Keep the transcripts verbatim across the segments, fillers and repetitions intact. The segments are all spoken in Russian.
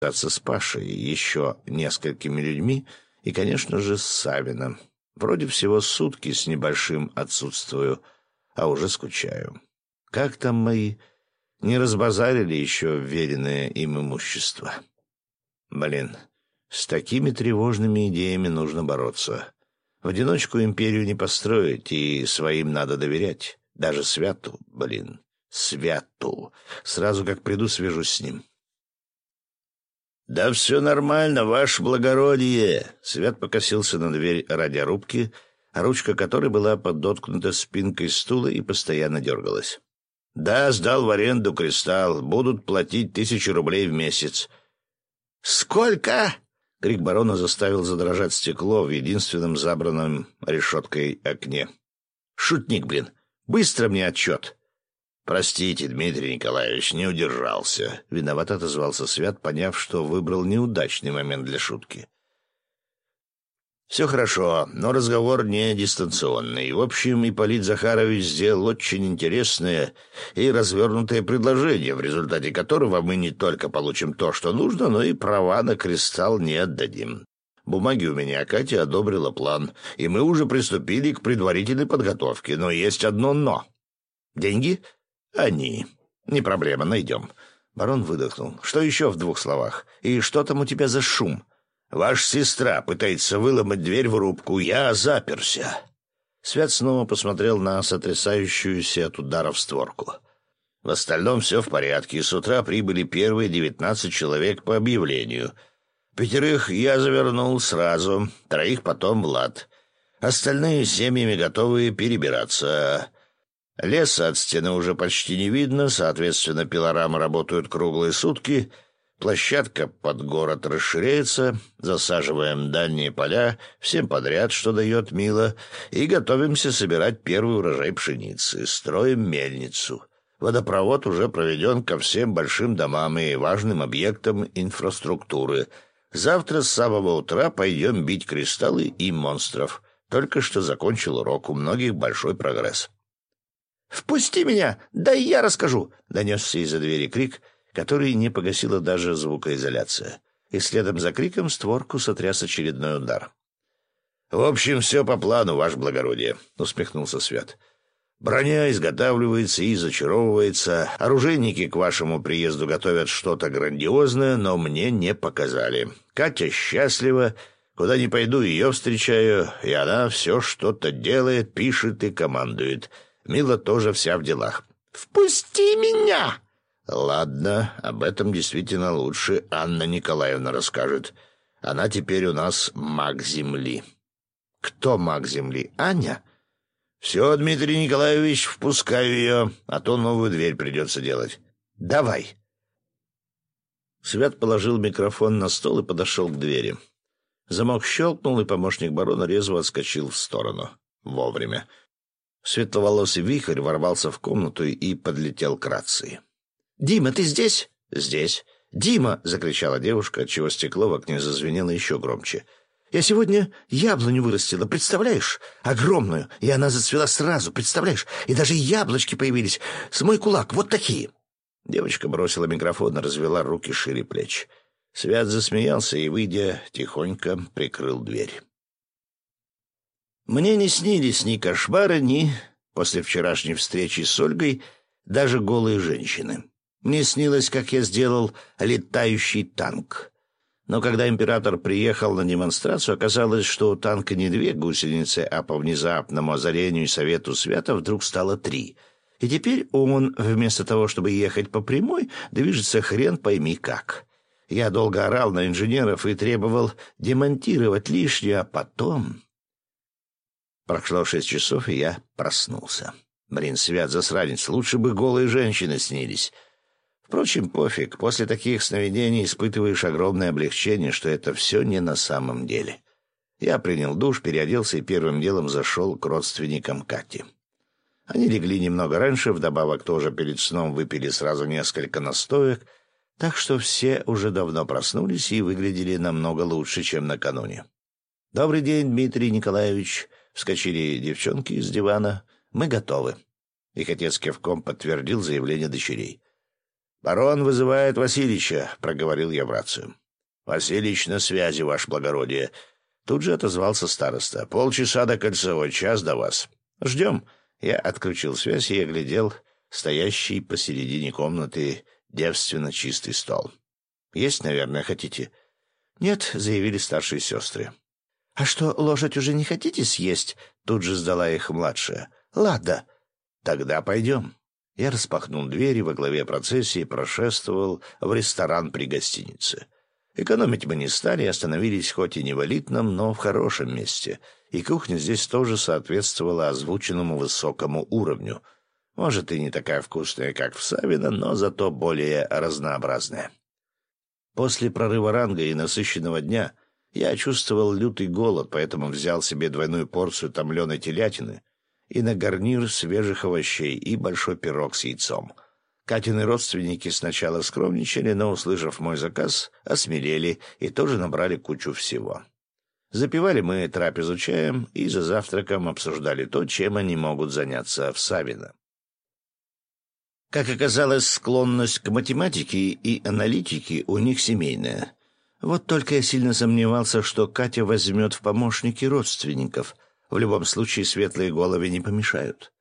с Пашей и еще несколькими людьми, и, конечно же, с Савиным. Вроде всего сутки с небольшим отсутствую, а уже скучаю. Как там мои? Не разбазарили еще вверенное им имущество? Блин, с такими тревожными идеями нужно бороться. В одиночку империю не построить, и своим надо доверять. Даже Святу, блин, Святу. Сразу как приду, свяжусь с ним. «Да все нормально, ваше благородие!» Свят покосился на дверь радиорубки, ручка которой была подоткнута спинкой стула и постоянно дергалась. «Да, сдал в аренду кристалл. Будут платить тысячу рублей в месяц». «Сколько?» — крик барона заставил задрожать стекло в единственном забранном решеткой окне. «Шутник, блин! Быстро мне отчет!» «Простите, Дмитрий Николаевич, не удержался», — виновато отозвался Свят, поняв, что выбрал неудачный момент для шутки. «Все хорошо, но разговор не дистанционный. В общем, Ипполит Захарович сделал очень интересное и развернутое предложение, в результате которого мы не только получим то, что нужно, но и права на кристалл не отдадим. Бумаги у меня, Катя одобрила план, и мы уже приступили к предварительной подготовке, но есть одно «но». Деньги? Они. Не проблема, найдем. Барон выдохнул. Что еще в двух словах? И что там у тебя за шум? Ваша сестра пытается выломать дверь в рубку. Я заперся. Свят снова посмотрел на сотрясающуюся от ударов створку. В остальном все в порядке. С утра прибыли первые девятнадцать человек по объявлению. Пятерых я завернул сразу, троих потом Влад. Остальные семьями готовы перебираться. Леса от стены уже почти не видно, соответственно, пилорамы работают круглые сутки. Площадка под город расширяется, засаживаем дальние поля, всем подряд, что дает Мила, и готовимся собирать первый урожай пшеницы, строим мельницу. Водопровод уже проведен ко всем большим домам и важным объектам инфраструктуры. Завтра с самого утра пойдем бить кристаллы и монстров. Только что закончил урок, у многих большой прогресс. «Впусти меня! Да и я расскажу!» — донесся из-за двери крик, который не погасила даже звукоизоляция. И следом за криком створку сотряс очередной удар. «В общем, все по плану, ваше благородие», — усмехнулся Свят. «Броня изготавливается и зачаровывается. Оружейники к вашему приезду готовят что-то грандиозное, но мне не показали. Катя счастлива. Куда ни пойду, ее встречаю, и она все что-то делает, пишет и командует. Мила тоже вся в делах. «Впусти меня!» «Ладно, об этом действительно лучше Анна Николаевна расскажет. Она теперь у нас маг Земли». «Кто маг Земли? Аня?» «Все, Дмитрий Николаевич, впускаю ее, а то новую дверь придется делать. Давай». Свят положил микрофон на стол и подошел к двери. Замок щелкнул, и помощник барона резво отскочил в сторону. Вовремя. Светловолосый вихрь ворвался в комнату и подлетел к рации. «Дима, ты здесь?» «Здесь». «Дима!» — закричала девушка, отчего стекло в окне зазвенело еще громче. «Я сегодня яблоню вырастила, представляешь? Огромную, и она зацвела сразу, представляешь? И даже яблочки появились, с мой кулак, вот такие!» Девочка бросила микрофон и развела руки шире плеч. Свят засмеялся и, выйдя, тихонько прикрыл дверь. Мне не снились ни кошмары, ни, после вчерашней встречи с Ольгой, даже голые женщины. Мне снилось, как я сделал летающий танк. Но когда император приехал на демонстрацию, оказалось, что у танка не две гусеницы, а по внезапному озарению и совету Свята вдруг стало три. И теперь он, вместо того, чтобы ехать по прямой, движется хрен пойми как. Я долго орал на инженеров и требовал демонтировать лишнее, а потом... Прошло шесть часов, и я проснулся. Блин, Свят, засранец, лучше бы голые женщины снились. Впрочем, пофиг, после таких сновидений испытываешь огромное облегчение, что это все не на самом деле. Я принял душ, переоделся и первым делом зашел к родственникам Кати. Они легли немного раньше, вдобавок тоже перед сном выпили сразу несколько настоек, так что все уже давно проснулись и выглядели намного лучше, чем накануне. «Добрый день, Дмитрий Николаевич!» — вскочили девчонки из дивана. «Мы готовы». Их отец кивком подтвердил заявление дочерей. «Барон вызывает Васильича», — проговорил я в рацию. «Василич на связи, ваше благородие». Тут же отозвался староста. «Полчаса до Кольцевой, час до вас». «Ждем». Я отключил связь и оглядел стоящий посередине комнаты девственно чистый стол. «Есть, наверное, хотите?» «Нет», — заявили старшие сестры. «А что, лошадь уже не хотите съесть?» — тут же сдала их младшая. «Ладно, тогда пойдем». Я распахнул дверь и во главе процессии прошествовал в ресторан при гостинице. Экономить мы не стали, остановились хоть и не в элитном, но в хорошем месте, и кухня здесь тоже соответствовала озвученному высокому уровню. Может, и не такая вкусная, как в Савино, но зато более разнообразная. После прорыва ранга и насыщенного дня я чувствовал лютый голод, поэтому взял себе двойную порцию томленой телятины и на гарнир свежих овощей и большой пирог с яйцом. Катины родственники сначала скромничали, но, услышав мой заказ, осмелели и тоже набрали кучу всего. Запивали мы трапезу чаем и за завтраком обсуждали то, чем они могут заняться в Савино. Как оказалось, склонность к математике и аналитике у них семейная. Вот только я сильно сомневался, что Катя возьмет в помощники родственников. В любом случае, светлые головы не помешают.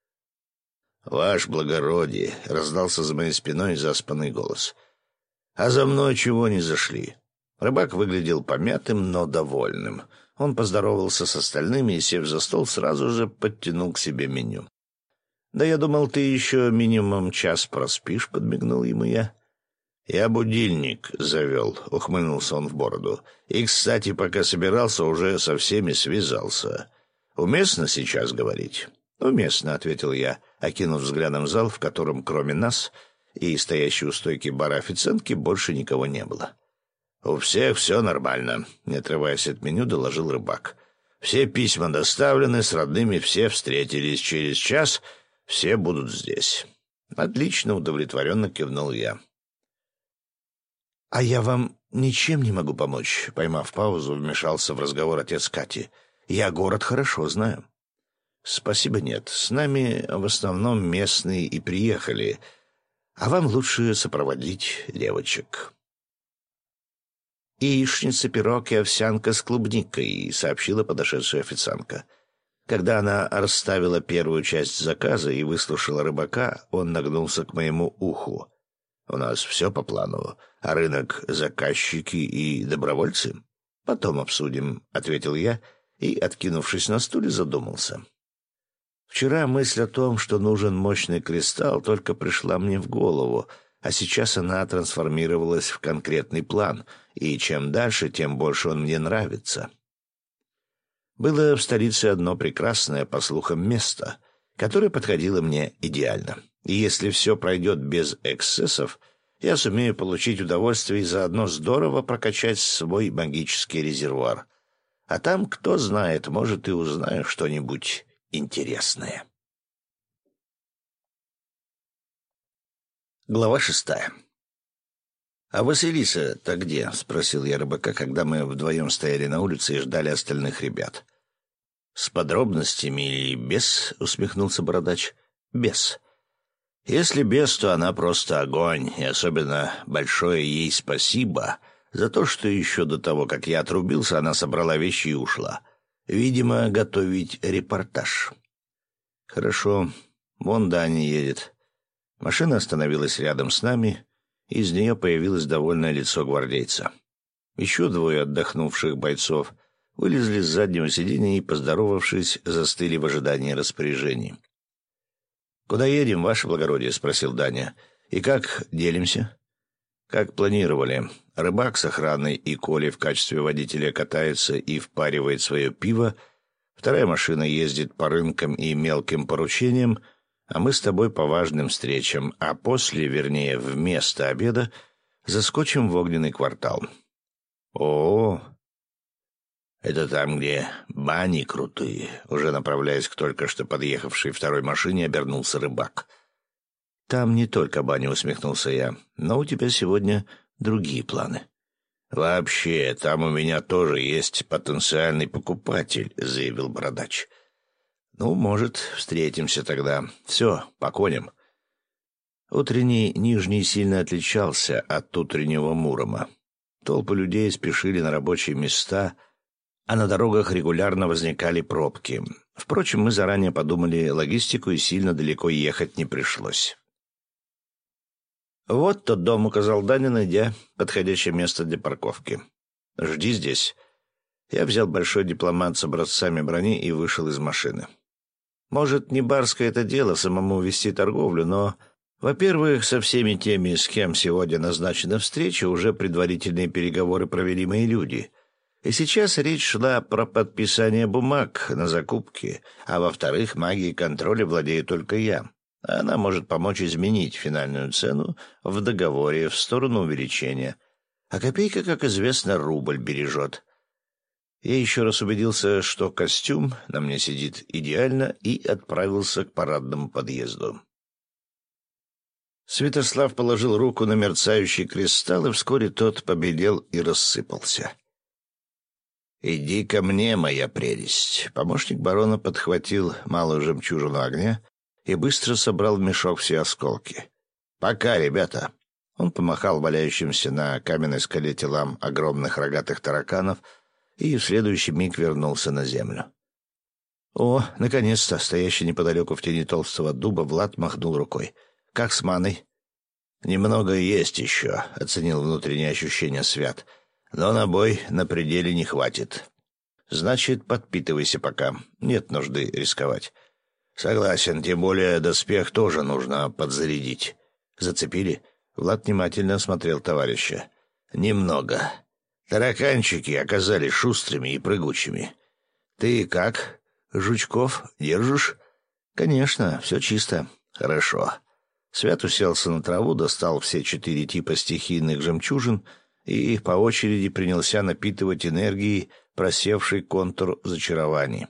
«Ваше благородие!» — раздался за моей спиной заспанный голос. «А за мной чего не зашли?» Рыбак выглядел помятым, но довольным. Он поздоровался с остальными и, сев за стол, сразу же подтянул к себе меню. «Да я думал, ты еще минимум час проспишь», — подмигнул ему я. «Я будильник завел», — ухмыльнулся он в бороду. «И, кстати, пока собирался, уже со всеми связался. Уместно сейчас говорить?» «Уместно», — ответил я, окинув взглядом зал, в котором кроме нас и стоящей у стойки бара официантки больше никого не было. «У всех все нормально», — не отрываясь от меню, доложил рыбак. «Все письма доставлены, с родными все встретились. Через час все будут здесь». «Отлично», — удовлетворенно кивнул я. «А я вам ничем не могу помочь», — поймав паузу, вмешался в разговор отец Кати. «Я город хорошо знаю». «Спасибо, нет. С нами в основном местные и приехали, а вам лучше сопроводить девочек». «Яичница, пирог и овсянка с клубникой», — сообщила подошедшая официантка. Когда она расставила первую часть заказа и выслушала рыбака, он нагнулся к моему уху. «У нас все по плану, а рынок — заказчики и добровольцы?» «Потом обсудим», — ответил я и, откинувшись на стуле, задумался. Вчера мысль о том, что нужен мощный кристалл, только пришла мне в голову, а сейчас она трансформировалась в конкретный план, и чем дальше, тем больше он мне нравится. Было в столице одно прекрасное, по слухам, место, которое подходило мне идеально. И если все пройдет без эксцессов, я сумею получить удовольствие и заодно здорово прокачать свой магический резервуар. А там, кто знает, может, и узнаю что-нибудь интересное. Глава шестая. «А Василиса-то где?» — спросил я рыбака, когда мы вдвоем стояли на улице и ждали остальных ребят. «С подробностями или без?» — усмехнулся бородач. «Без. Если без, то она просто огонь, и особенно большое ей спасибо за то, что еще до того, как я отрубился, она собрала вещи и ушла. Видимо, готовить репортаж». «Хорошо. Вон Даня едет». Машина остановилась рядом с нами, и из нее появилось довольное лицо гвардейца. Еще двое отдохнувших бойцов вылезли с заднего сиденья и, поздоровавшись, застыли в ожидании распоряжений. «Куда едем, ваше благородие?» — спросил Даня. «И как делимся?» «Как планировали. Рыбак с охраной и Коля в качестве водителя катается и впаривает свое пиво, вторая машина ездит по рынкам и мелким поручениям, а мы с тобой по важным встречам, а после, вернее, вместо обеда, заскочим в огненный квартал». «О, это там, где бани крутые», — уже направляясь к только что подъехавшей второй машине, обернулся рыбак. «Там не только бани», — усмехнулся я, — «но у тебя сегодня другие планы». «Вообще, там у меня тоже есть потенциальный покупатель», — заявил бородач. «Ну, может, встретимся тогда. Все, по коням». Утренний Нижний сильно отличался от утреннего Мурома. Толпы людей спешили на рабочие места, а на дорогах регулярно возникали пробки. Впрочем, мы заранее подумали логистику, и сильно далеко ехать не пришлось. «Вот тот дом», — указал Даня, найдя подходящее место для парковки. «Жди здесь». Я взял большой дипломат с образцами брони и вышел из машины. Может, не барское это дело самому вести торговлю, но, во-первых, со всеми теми, с кем сегодня назначена встреча, уже предварительные переговоры провели мои люди. И сейчас речь шла про подписание бумаг на закупки, а во-вторых, магией контроля владею только я. Она может помочь изменить финальную цену в договоре в сторону увеличения. А копейка, как известно, рубль бережет. Я еще раз убедился, что костюм на мне сидит идеально, и отправился к парадному подъезду. Святослав положил руку на мерцающий кристалл, и вскоре тот побелел и рассыпался. «Иди ко мне, моя прелесть!» Помощник барона подхватил малую жемчужину огня и быстро собрал в мешок все осколки. «Пока, ребята!» Он помахал валяющимся на каменной скале телам огромных рогатых тараканов и в следующий миг вернулся на землю. О, наконец-то! Стоящий неподалеку в тени толстого дуба Влад махнул рукой. «Как с маной?» «Немного есть еще», — оценил внутреннее ощущение Свят. «Но на бой на пределе не хватит. Значит, подпитывайся пока. Нет нужды рисковать». «Согласен, тем более доспех тоже нужно подзарядить». «Зацепили?» Влад внимательно осмотрел товарища. «Немного. Тараканчики оказались шустрыми и прыгучими. Ты как, жучков, держишь?» «Конечно, все чисто». «Хорошо». Свят уселся на траву, достал все четыре типа стихийных жемчужин и по очереди принялся напитывать энергией просевший контур зачарований.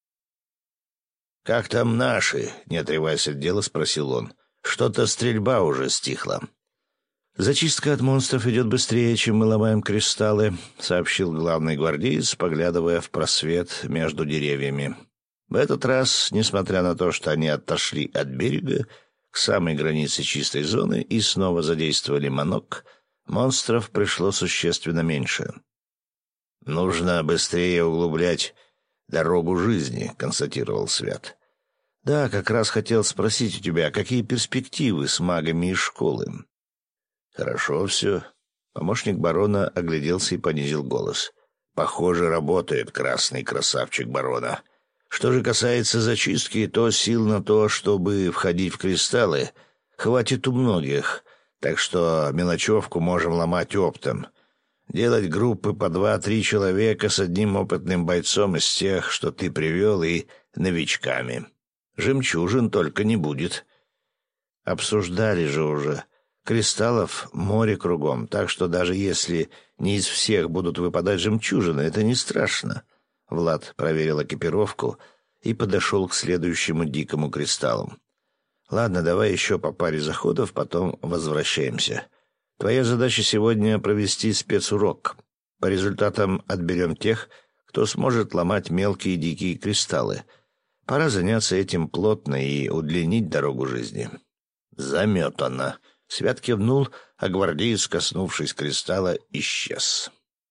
«Как там наши?» — не отрываясь от дела, спросил он. «Что-то стрельба уже стихла». «Зачистка от монстров идет быстрее, чем мы ломаем кристаллы», — сообщил главный гвардеец, поглядывая в просвет между деревьями. В этот раз, несмотря на то, что они отошли от берега к самой границе чистой зоны и снова задействовали манок, монстров пришло существенно меньше. «Нужно быстрее углублять дорогу жизни», — констатировал Свят. «Да, как раз хотел спросить у тебя, какие перспективы с магами из школы?» «Хорошо все». Помощник барона огляделся и понизил голос. «Похоже, работает красный красавчик барона. Что же касается зачистки, то сил на то, чтобы входить в кристаллы, хватит у многих, так что мелочевку можем ломать оптом. Делать группы по два-три человека с одним опытным бойцом из тех, что ты привел, и новичками. Жемчужин только не будет». «Обсуждали же уже. Кристаллов море кругом, так что даже если не из всех будут выпадать жемчужины, это не страшно». Влад проверил экипировку и подошел к следующему дикому кристаллу. «Ладно, давай еще по паре заходов, потом возвращаемся. Твоя задача сегодня провести спецурок. По результатам отберем тех, кто сможет ломать мелкие дикие кристаллы. Пора заняться этим плотно и удлинить дорогу жизни». «Заметано». Свят кивнул, а гвардеец, коснувшись кристалла, исчез.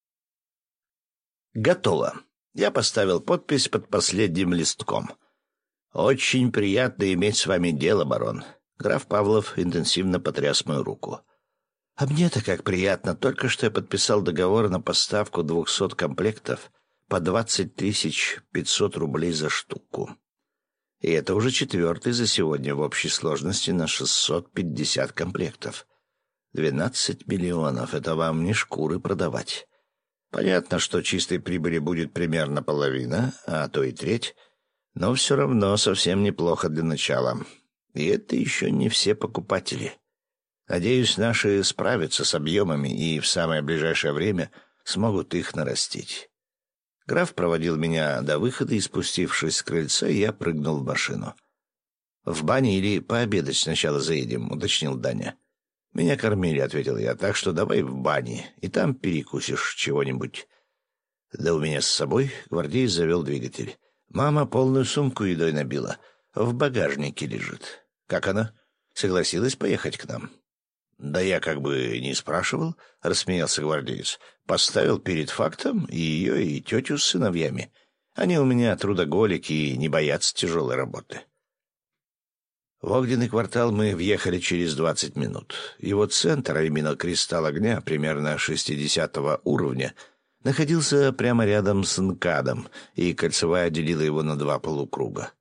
«Готово». Я поставил подпись под последним листком. «Очень приятно иметь с вами дело, барон». Граф Павлов интенсивно потряс мою руку. «А мне-то как приятно. Только что я подписал договор на поставку двухсот комплектов по двадцать тысяч пятьсот рублей за штуку. И это уже четвертый за сегодня в общей сложности на шестьсот пятьдесят комплектов. Двенадцать миллионов — это вам не шкуры продавать. Понятно, что чистой прибыли будет примерно половина, а то и треть, но все равно совсем неплохо для начала. И это еще не все покупатели. Надеюсь, наши справятся с объемами и в самое ближайшее время смогут их нарастить». Граф проводил меня до выхода, и, спустившись с крыльца, я прыгнул в машину. «В бане или пообедать сначала заедем?» — уточнил Даня. «Меня кормили», — ответил я, — «так что давай в бане, и там перекусишь чего-нибудь». «Да у меня с собой», — гвардеец завел двигатель. «Мама полную сумку едой набила. В багажнике лежит». «Как она?» Согласилась поехать к нам. «Да я как бы не спрашивал», — рассмеялся гвардеец. «Поставил перед фактом и ее, и тетю с сыновьями. Они у меня трудоголики и не боятся тяжелой работы». В огненный квартал мы въехали через двадцать минут. Его центр, а именно кристалл огня примерно шестидесятого уровня, находился прямо рядом с НКАДом, и кольцевая делила его на два полукруга.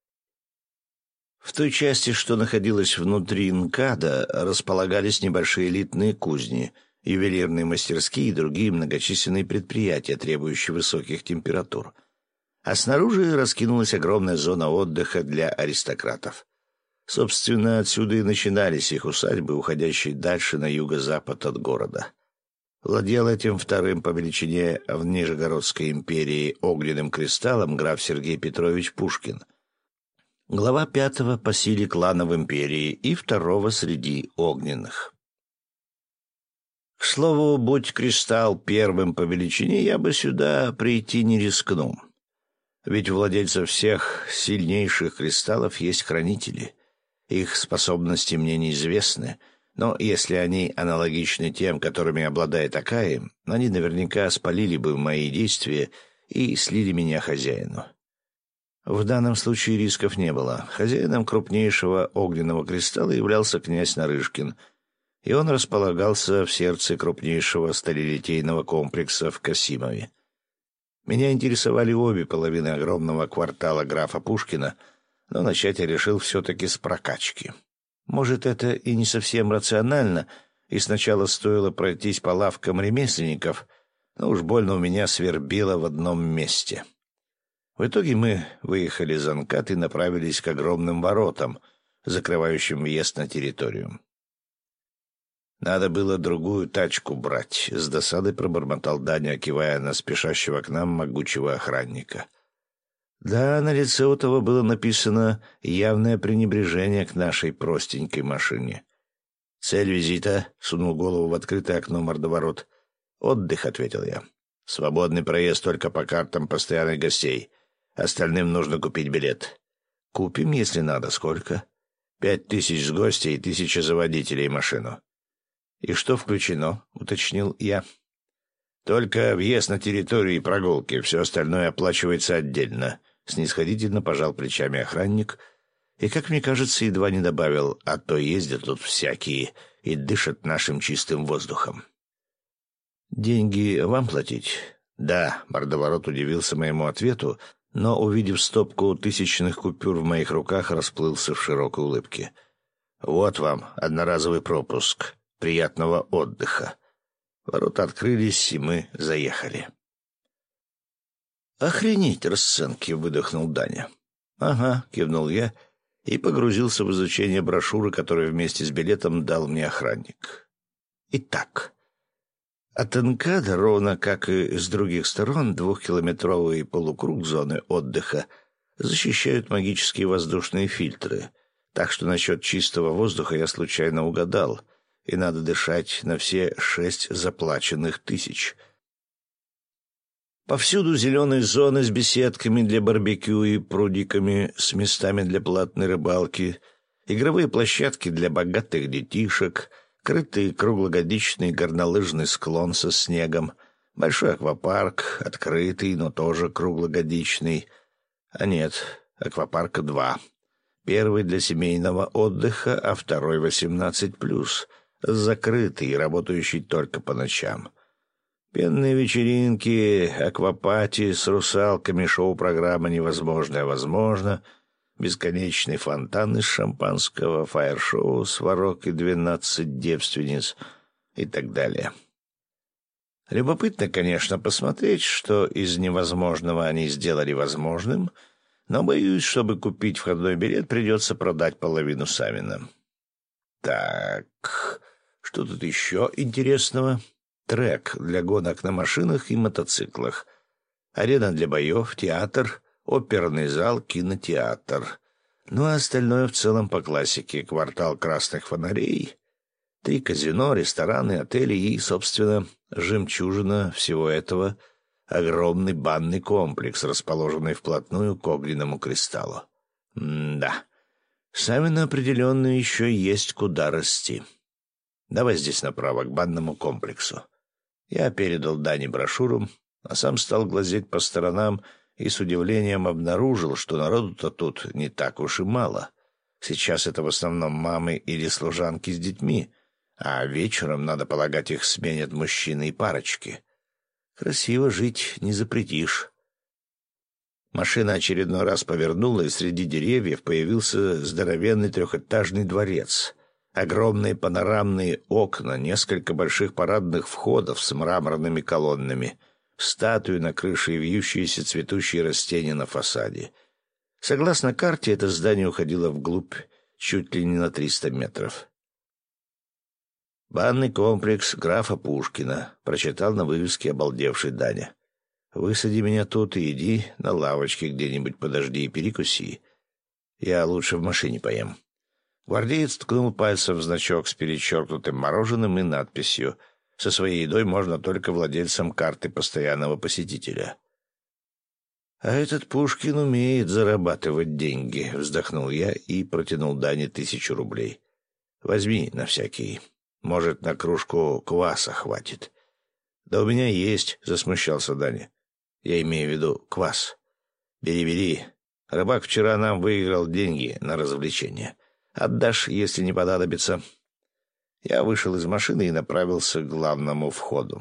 В той части, что находилась внутри НКАДа, располагались небольшие элитные кузни, ювелирные мастерские и другие многочисленные предприятия, требующие высоких температур. А снаружи раскинулась огромная зона отдыха для аристократов. Собственно, отсюда и начинались их усадьбы, уходящие дальше на юго-запад от города. Владел этим вторым по величине в Нижегородской империи огненным кристаллом граф Сергей Петрович Пушкин, глава пятого по силе клана в империи и второго среди огненных. К слову, будь кристалл первым по величине, я бы сюда прийти не рискнул. Ведь у владельцев всех сильнейших кристаллов есть хранители. Их способности мне неизвестны, но если они аналогичны тем, которыми обладает Акаи, они наверняка спалили бы мои действия и слили меня хозяину. В данном случае рисков не было. Хозяином крупнейшего огненного кристалла являлся князь Нарышкин, и он располагался в сердце крупнейшего сталелитейного комплекса в Касимове. Меня интересовали обе половины огромного квартала графа Пушкина, но начать я решил все-таки с прокачки. Может, это и не совсем рационально, и сначала стоило пройтись по лавкам ремесленников, но уж больно у меня свербило в одном месте. В итоге мы выехали за НКАД и направились к огромным воротам, закрывающим въезд на территорию. «Надо было другую тачку брать», — с досадой пробормотал Даня, кивая на спешащего к нам могучего охранника. Да, на лице у того было написано явное пренебрежение к нашей простенькой машине. «Цель визита», — сунул голову в открытое окно мордоворот. «Отдых», — ответил я. «Свободный проезд только по картам постоянных гостей. Остальным нужно купить билет». «Купим, если надо. Сколько?» «Пять тысяч с гостя и тысяча за водителей и машину». «И что включено?» — уточнил я. «Только въезд на территорию и прогулки. Все остальное оплачивается отдельно», — снисходительно пожал плечами охранник и, как мне кажется, едва не добавил, «а то ездят тут всякие и дышат нашим чистым воздухом». «Деньги вам платить?» «Да», — мордоворот удивился моему ответу, но, увидев стопку тысячных купюр в моих руках, расплылся в широкой улыбке. «Вот вам одноразовый пропуск. Приятного отдыха». Ворота открылись, и мы заехали. «Охренеть расценки!» — выдохнул Даня. «Ага», — кивнул я и погрузился в изучение брошюры, которую вместе с билетом дал мне охранник. Итак, от НКАДа, ровно как и с других сторон, двухкилометровый полукруг зоны отдыха защищают магические воздушные фильтры, так что насчет чистого воздуха я случайно угадал, и надо дышать на все шесть заплаченных тысяч. Повсюду зеленые зоны с беседками для барбекю и прудиками, с местами для платной рыбалки, игровые площадки для богатых детишек, крытый круглогодичный горнолыжный склон со снегом, большой аквапарк, открытый, но тоже круглогодичный. А нет, аквапарка два. Первый для семейного отдыха, а второй восемнадцать плюс, закрытый и работающий только по ночам. Пенные вечеринки, аквапати с русалками, шоу-программа «Невозможное возможно», бесконечный фонтан из шампанского, фаер-шоу, сварок и двенадцать девственниц и так далее. Любопытно, конечно, посмотреть, что из невозможного они сделали возможным, но боюсь, чтобы купить входной билет, придется продать половину сами нам. Так, что тут еще интересного? Трек для гонок на машинах и мотоциклах, арена для боев, театр, оперный зал, кинотеатр. Ну а остальное в целом по классике. Квартал красных фонарей, три казино, рестораны, отели и, собственно, жемчужина всего этого — огромный банный комплекс, расположенный вплотную к огненному кристаллу. М-да. Савину определенно еще есть куда расти. Давай здесь направо, к банному комплексу. Я передал Дане брошюру, а сам стал глазеть по сторонам и с удивлением обнаружил, что народу-то тут не так уж и мало. Сейчас это в основном мамы или служанки с детьми, а вечером, надо полагать, их сменят мужчины и парочки. Красиво жить не запретишь. Машина очередной раз повернула, и среди деревьев появился здоровенный трехэтажный дворец. Огромные панорамные окна, несколько больших парадных входов с мраморными колоннами, статуи на крыше и вьющиеся цветущие растения на фасаде. Согласно карте, это здание уходило вглубь чуть ли не на триста метров. «Банный комплекс графа Пушкина», — прочитал на вывеске обалдевший Даня. «Высади меня тут и иди на лавочке где-нибудь подожди и перекуси. Я лучше в машине поем». Гвардеец ткнул пальцем в значок с перечеркнутым мороженым и надписью: «Со своей едой можно только владельцам карты постоянного посетителя». «А этот Пушкин умеет зарабатывать деньги», — вздохнул я и протянул Дане тысячу рублей. «Возьми на всякий. Может, на кружку кваса хватит». «Да у меня есть», — засмущался Даня. «Я имею в виду квас». «Бери, бери. Рыбак вчера нам выиграл деньги на развлечение. Отдашь, если не понадобится». Я вышел из машины и направился к главному входу.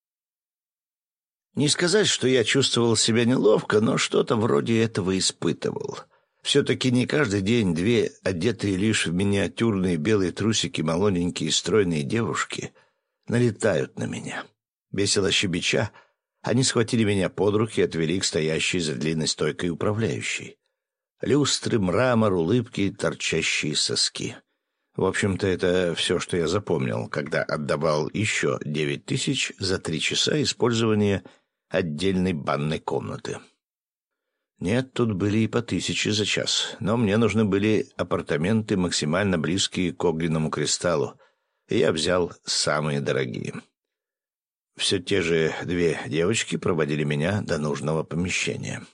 Не сказать, что я чувствовал себя неловко, но что-то вроде этого испытывал. Все-таки не каждый день две, одетые лишь в миниатюрные белые трусики, молоденькие стройные девушки налетают на меня. Весело щебеча, они схватили меня под руки и отвели к стоящей за длинной стойкой управляющей. Люстры, мрамор, улыбки, торчащие соски. В общем-то, это все, что я запомнил, когда отдавал еще девять тысяч за три часа использования отдельной банной комнаты. Нет, тут были и по тысяче за час, но мне нужны были апартаменты, максимально близкие к огненному кристаллу, и я взял самые дорогие. Все те же две девочки проводили меня до нужного помещения.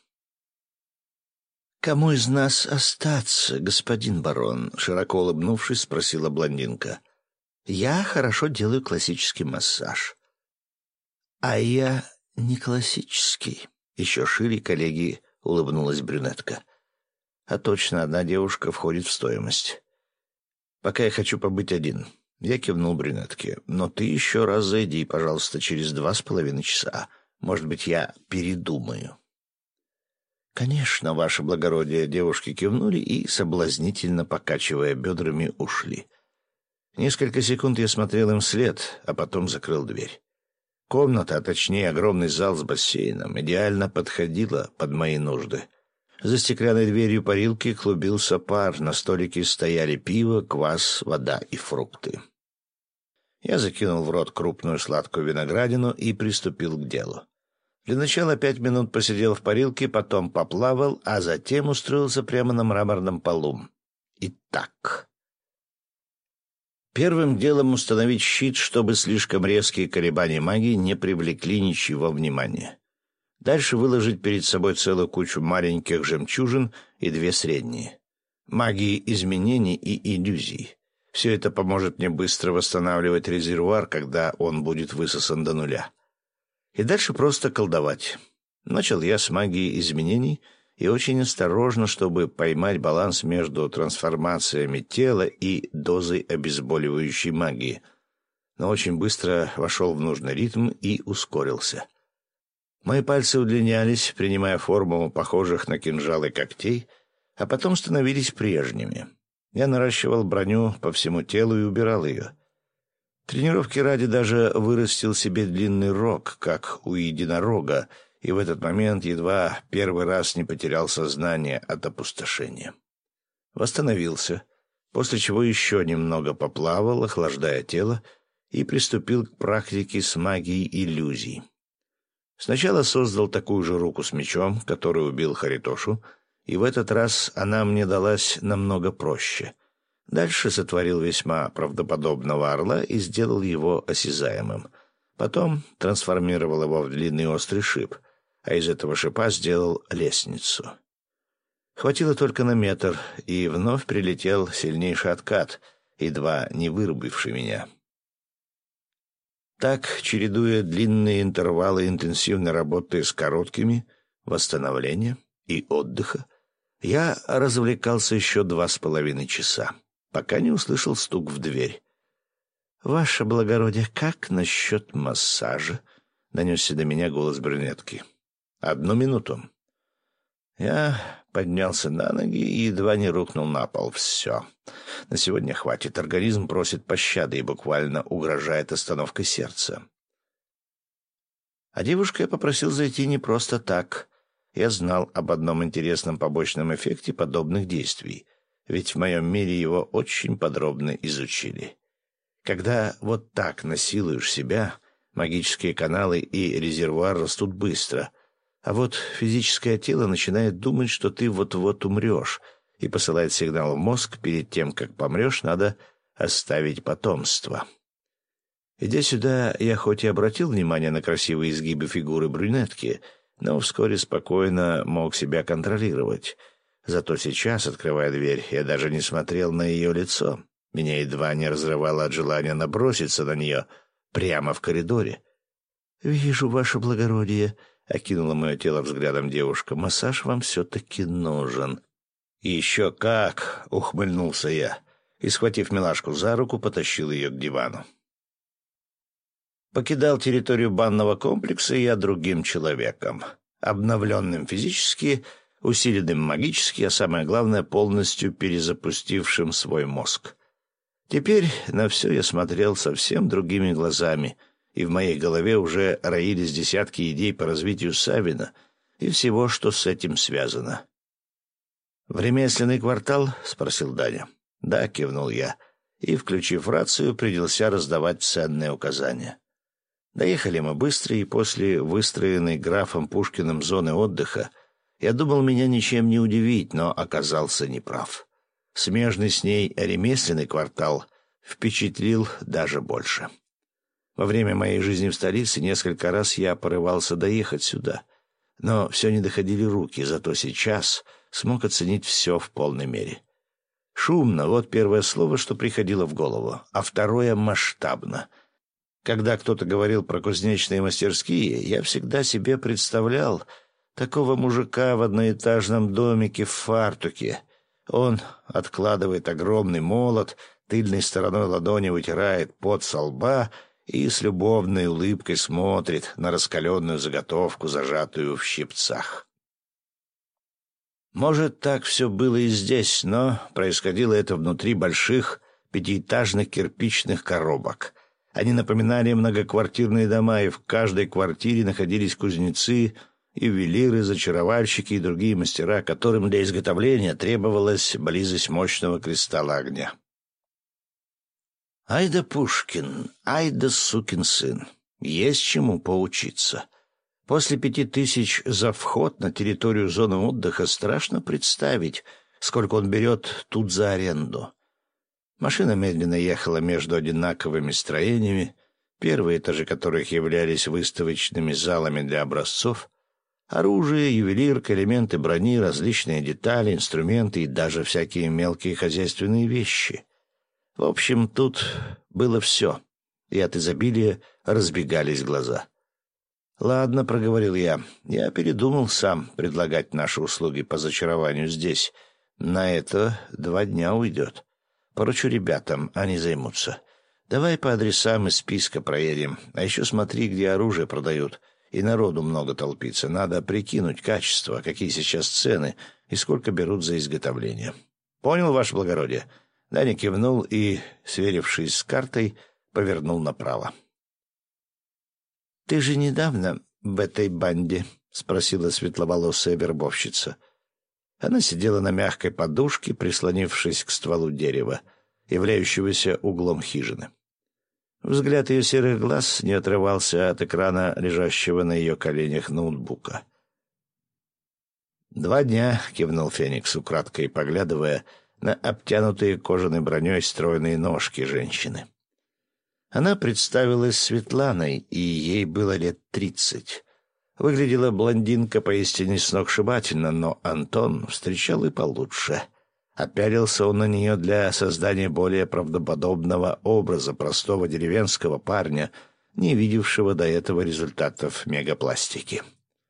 «Кому из нас остаться, господин барон?» — широко улыбнувшись, спросила блондинка. «Я хорошо делаю классический массаж». «А я не классический», — еще шире коллеги улыбнулась брюнетка. «А точно, одна девушка входит в стоимость. Пока я хочу побыть один». Я кивнул брюнетке. «Но ты еще раз зайди, пожалуйста, через два с половиной часа. Может быть, я передумаю». «Конечно, ваше благородие», — девушки кивнули и, соблазнительно покачивая бедрами, ушли. Несколько секунд я смотрел им вслед, а потом закрыл дверь. Комната, а точнее огромный зал с бассейном, идеально подходила под мои нужды. За стеклянной дверью парилки клубился пар, на столике стояли пиво, квас, вода и фрукты. Я закинул в рот крупную сладкую виноградину и приступил к делу. Для начала пять минут посидел в парилке, потом поплавал, а затем устроился прямо на мраморном полу. Итак, первым делом установить щит, чтобы слишком резкие колебания магии не привлекли ничего внимания. Дальше выложить перед собой целую кучу маленьких жемчужин и две средние. Магии изменений и иллюзий. Все это поможет мне быстро восстанавливать резервуар, когда он будет высосан до нуля. И дальше просто колдовать. Начал я с магии изменений и очень осторожно, чтобы поймать баланс между трансформациями тела и дозой обезболивающей магии. Но очень быстро вошел в нужный ритм и ускорился. Мои пальцы удлинялись, принимая форму похожих на кинжалы когтей, а потом становились прежними. Я наращивал броню по всему телу и убирал ее. Тренировки ради даже вырастил себе длинный рог, как у единорога, и в этот момент едва первый раз не потерял сознание от опустошения. Восстановился, после чего еще немного поплавал, охлаждая тело, и приступил к практике с магией иллюзий. Сначала создал такую же руку с мечом, который убил Харитошу, и в этот раз она мне далась намного проще. Дальше сотворил весьма правдоподобного орла и сделал его осязаемым. Потом трансформировал его в длинный острый шип, а из этого шипа сделал лестницу. Хватило только на метр, и вновь прилетел сильнейший откат, едва не вырубивший меня. Так, чередуя длинные интервалы интенсивной работы с короткими, восстановления и отдыха, я развлекался еще два с половиной часа, пока не услышал стук в дверь. «Ваше благородие, как насчет массажа?» — донесся до меня голос брюнетки. «Одну минуту». Я поднялся на ноги и едва не рухнул на пол. Все. На сегодня хватит. Организм просит пощады и буквально угрожает остановкой сердца. А девушку я попросил зайти не просто так. Я знал об одном интересном побочном эффекте подобных действий, ведь в моем мире его очень подробно изучили. Когда вот так насилуешь себя, магические каналы и резервуар растут быстро, а вот физическое тело начинает думать, что ты вот-вот умрешь, и посылает сигнал в мозг: перед тем, как помрешь, надо оставить потомство. Идя сюда, я хоть и обратил внимание на красивые изгибы фигуры брюнетки, но вскоре спокойно мог себя контролировать. Зато сейчас, открывая дверь, я даже не смотрел на ее лицо. Меня едва не разрывало от желания наброситься на нее прямо в коридоре. «Вижу, ваше благородие», — окинула мое тело взглядом девушка, — «массаж вам все-таки нужен». «Еще как!» — ухмыльнулся я и, схватив милашку за руку, потащил ее к дивану. Покидал территорию банного комплекса я другим человеком, обновленным физически, усиленным магически, а самое главное, полностью перезапустившим свой мозг. Теперь на все я смотрел совсем другими глазами, и в моей голове уже роились десятки идей по развитию Савина и всего, что с этим связано. «В ремесленный квартал?» — спросил Даня. «Да», — кивнул я, и, включив рацию, принялся раздавать ценные указания. Доехали мы быстро, и после выстроенной графом Пушкиным зоны отдыха я думал, меня ничем не удивить, но оказался неправ. Смежный с ней ремесленный квартал впечатлил даже больше. Во время моей жизни в столице несколько раз я порывался доехать сюда, но все не доходили руки, зато сейчас смог оценить все в полной мере. Шумно — вот первое слово, что приходило в голову, а второе — масштабно. Когда кто-то говорил про кузнечные мастерские, я всегда себе представлял такого мужика в одноэтажном домике в фартуке. Он откладывает огромный молот, тыльной стороной ладони вытирает пот со лба и с любовной улыбкой смотрит на раскаленную заготовку, зажатую в щипцах. Может, так все было и здесь, но происходило это внутри больших пятиэтажных кирпичных коробок. Они напоминали многоквартирные дома, и в каждой квартире находились кузнецы, ювелиры, зачаровальщики и другие мастера, которым для изготовления требовалась близость мощного кристалла огня. Ай да Пушкин, ай да сукин сын, есть чему поучиться. После пяти тысяч за вход на территорию зоны отдыха страшно представить, сколько он берет тут за аренду. Машина медленно ехала между одинаковыми строениями, первые этажи которых являлись выставочными залами для образцов. Оружие, ювелирка, элементы брони, различные детали, инструменты и даже всякие мелкие хозяйственные вещи. В общем, тут было все, и от изобилия разбегались глаза. «Ладно», — проговорил я, — «я передумал сам предлагать наши услуги по зачарованию здесь. На это два дня уйдет. Поручу ребятам, они займутся. Давай по адресам из списка проедем, а еще смотри, где оружие продают». И народу много толпится. Надо прикинуть качество, какие сейчас цены и сколько берут за изготовление. Понял, ваше благородие? Даня кивнул и, сверившись с картой, повернул направо. «Ты же недавно в этой банде?» — спросила светловолосая вербовщица. Она сидела на мягкой подушке, прислонившись к стволу дерева, являющегося углом хижины. Взгляд ее серых глаз не отрывался от экрана, лежащего на ее коленях ноутбука. «Два дня», — кивнул Феникс, украдкой поглядывая на обтянутые кожаной броней стройные ножки женщины. Она представилась Светланой, и ей было лет тридцать. Выглядела блондинка поистине сногсшибательно, но Антон встречал и получше. Опялился он на нее для создания более правдоподобного образа простого деревенского парня, не видевшего до этого результатов мегапластики.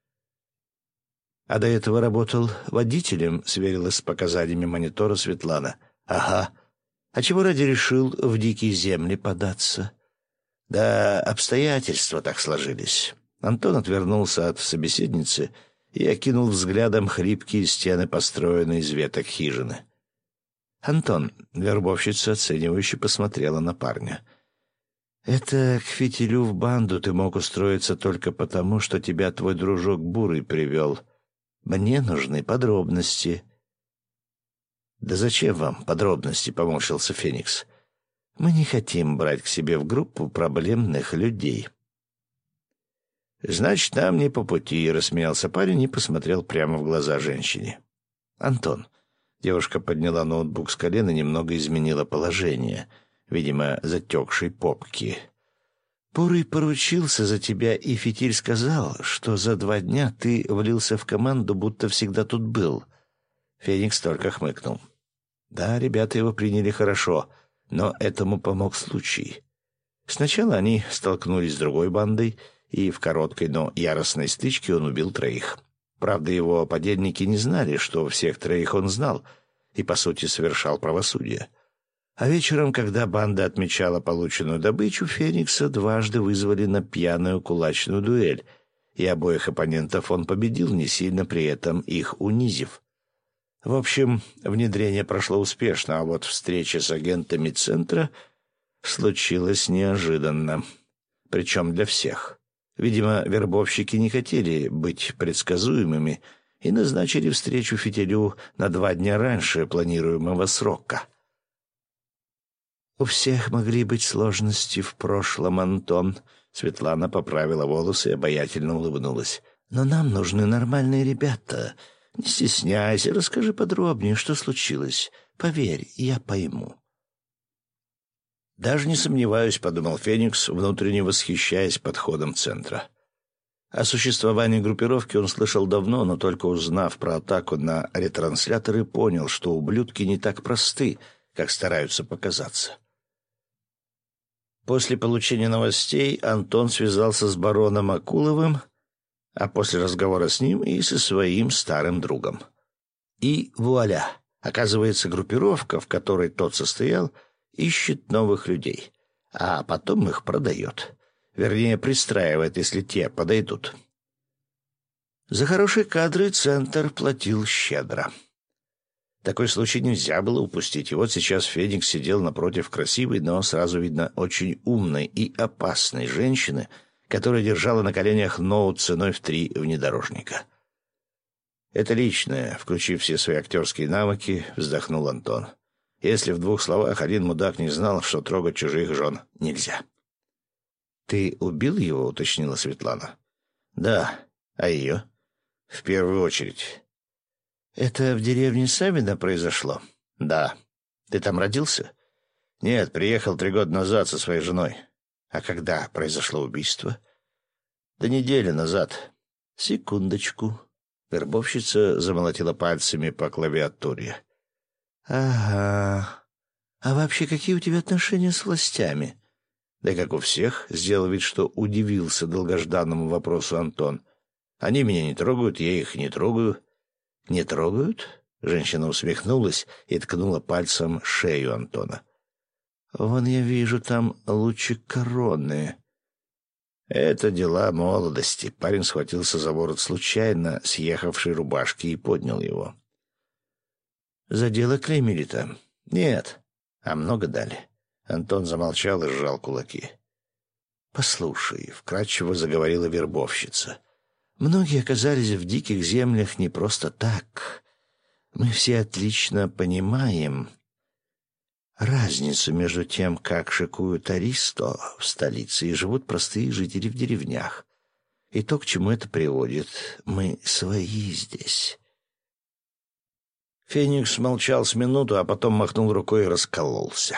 «А до этого работал водителем», — сверилась с показаниями монитора Светлана. «Ага. А чего ради решил в дикие земли податься?» «Да обстоятельства так сложились». Антон отвернулся от собеседницы и окинул взглядом хлипкие стены, построенные из веток хижины. «Антон», — вербовщица оценивающе посмотрела на парня, — «это к фитилю в банду ты мог устроиться только потому, что тебя твой дружок Бурый привел. Мне нужны подробности». «Да зачем вам подробности?» — поморщился Феникс. «Мы не хотим брать к себе в группу проблемных людей». «Значит, нам не по пути», — рассмеялся парень и посмотрел прямо в глаза женщине. «Антон». Девушка подняла ноутбук с колена и немного изменила положение, видимо, затекшей попки. «Бурый поручился за тебя, и Фитиль сказал, что за два дня ты влился в команду, будто всегда тут был». Феникс только хмыкнул. Да, ребята его приняли хорошо, но этому помог случай. Сначала они столкнулись с другой бандой, и в короткой, но яростной стычке он убил троих. Правда, его подельники не знали, что всех троих он знал и, по сути, совершал правосудие. А вечером, когда банда отмечала полученную добычу, Феникса дважды вызвали на пьяную кулачную дуэль, и обоих оппонентов он победил, не сильно при этом их унизив. В общем, внедрение прошло успешно, а вот встреча с агентами Центра случилась неожиданно. Причем для всех. Видимо, вербовщики не хотели быть предсказуемыми и назначили встречу Фитилю на два дня раньше планируемого срока. «У всех могли быть сложности в прошлом, Антон», — Светлана поправила волосы и обаятельно улыбнулась. «Но нам нужны нормальные ребята. Не стесняйся, расскажи подробнее, что случилось. Поверь, я пойму». «Даже не сомневаюсь», — подумал Феникс, внутренне восхищаясь подходом Центра. О существовании группировки он слышал давно, но только узнав про атаку на ретрансляторы, понял, что ублюдки не так просты, как стараются показаться. После получения новостей Антон связался с бароном Акуловым, а после разговора с ним и со своим старым другом. И вуаля! Оказывается, группировка, в которой тот состоял, ищет новых людей, а потом их продает. Вернее, пристраивает, если те подойдут. За хорошие кадры Центр платил щедро. Такой случай нельзя было упустить, и вот сейчас Феникс сидел напротив красивой, но сразу видно очень умной и опасной женщины, которая держала на коленях ноут ценой в три внедорожника. «Это личное», — включив все свои актерские навыки, вздохнул Антон. Если в двух словах один мудак не знал, что трогать чужих жен нельзя. «Ты убил его?» — уточнила Светлана. «Да. А ее?» «В первую очередь». «Это в деревне Савино произошло?» «Да. Ты там родился?» «Нет, приехал три года назад со своей женой». «А когда произошло убийство?» «Да неделю назад». «Секундочку». Вербовщица замолотила пальцами по клавиатуре. «Ага. А вообще какие у тебя отношения с властями?» «Да как у всех», — сделал вид, что удивился долгожданному вопросу Антон. «Они меня не трогают, я их не трогаю». «Не трогают?» — женщина усмехнулась и ткнула пальцем шею Антона. «Вон я вижу там лучик короны». «Это дела молодости». Парень схватился за ворот случайно съехавшей рубашки и поднял его. «За дело клеймили-то?» «Нет. А много дали?» Антон замолчал и сжал кулаки. «Послушай», — вкратчиво заговорила вербовщица, — «многие оказались в диких землях не просто так. Мы все отлично понимаем разницу между тем, как шикуют аристо в столице и живут простые жители в деревнях. И то, к чему это приводит. Мы свои здесь». Феникс молчал с минуту, а потом махнул рукой и раскололся.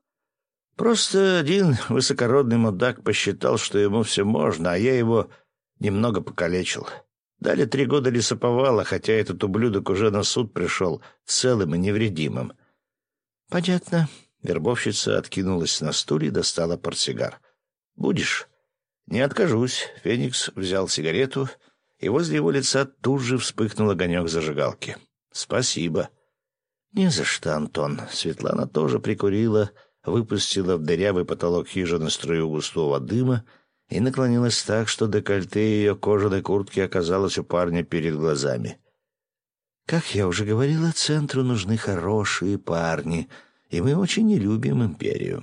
Просто один высокородный мудак посчитал, что ему все можно, а я его Немного покалечил. Дали три года лесоповала, хотя этот ублюдок уже на суд пришел целым и невредимым. Понятно. Вербовщица откинулась на стуле и достала портсигар. Будешь? Не откажусь. Феникс взял сигарету, и возле его лица тут же вспыхнул огонек зажигалки. Спасибо. Не за что, Антон. Светлана тоже прикурила, выпустила в дырявый потолок хижины струю густого дыма и наклонилась так, что декольте ее кожаной куртки оказалось у парня перед глазами. Как я уже говорила, центру нужны хорошие парни, и мы очень не любим империю.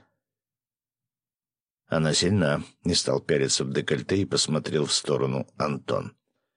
Она сильна, не стал пялиться в декольте и посмотрел в сторону Антон.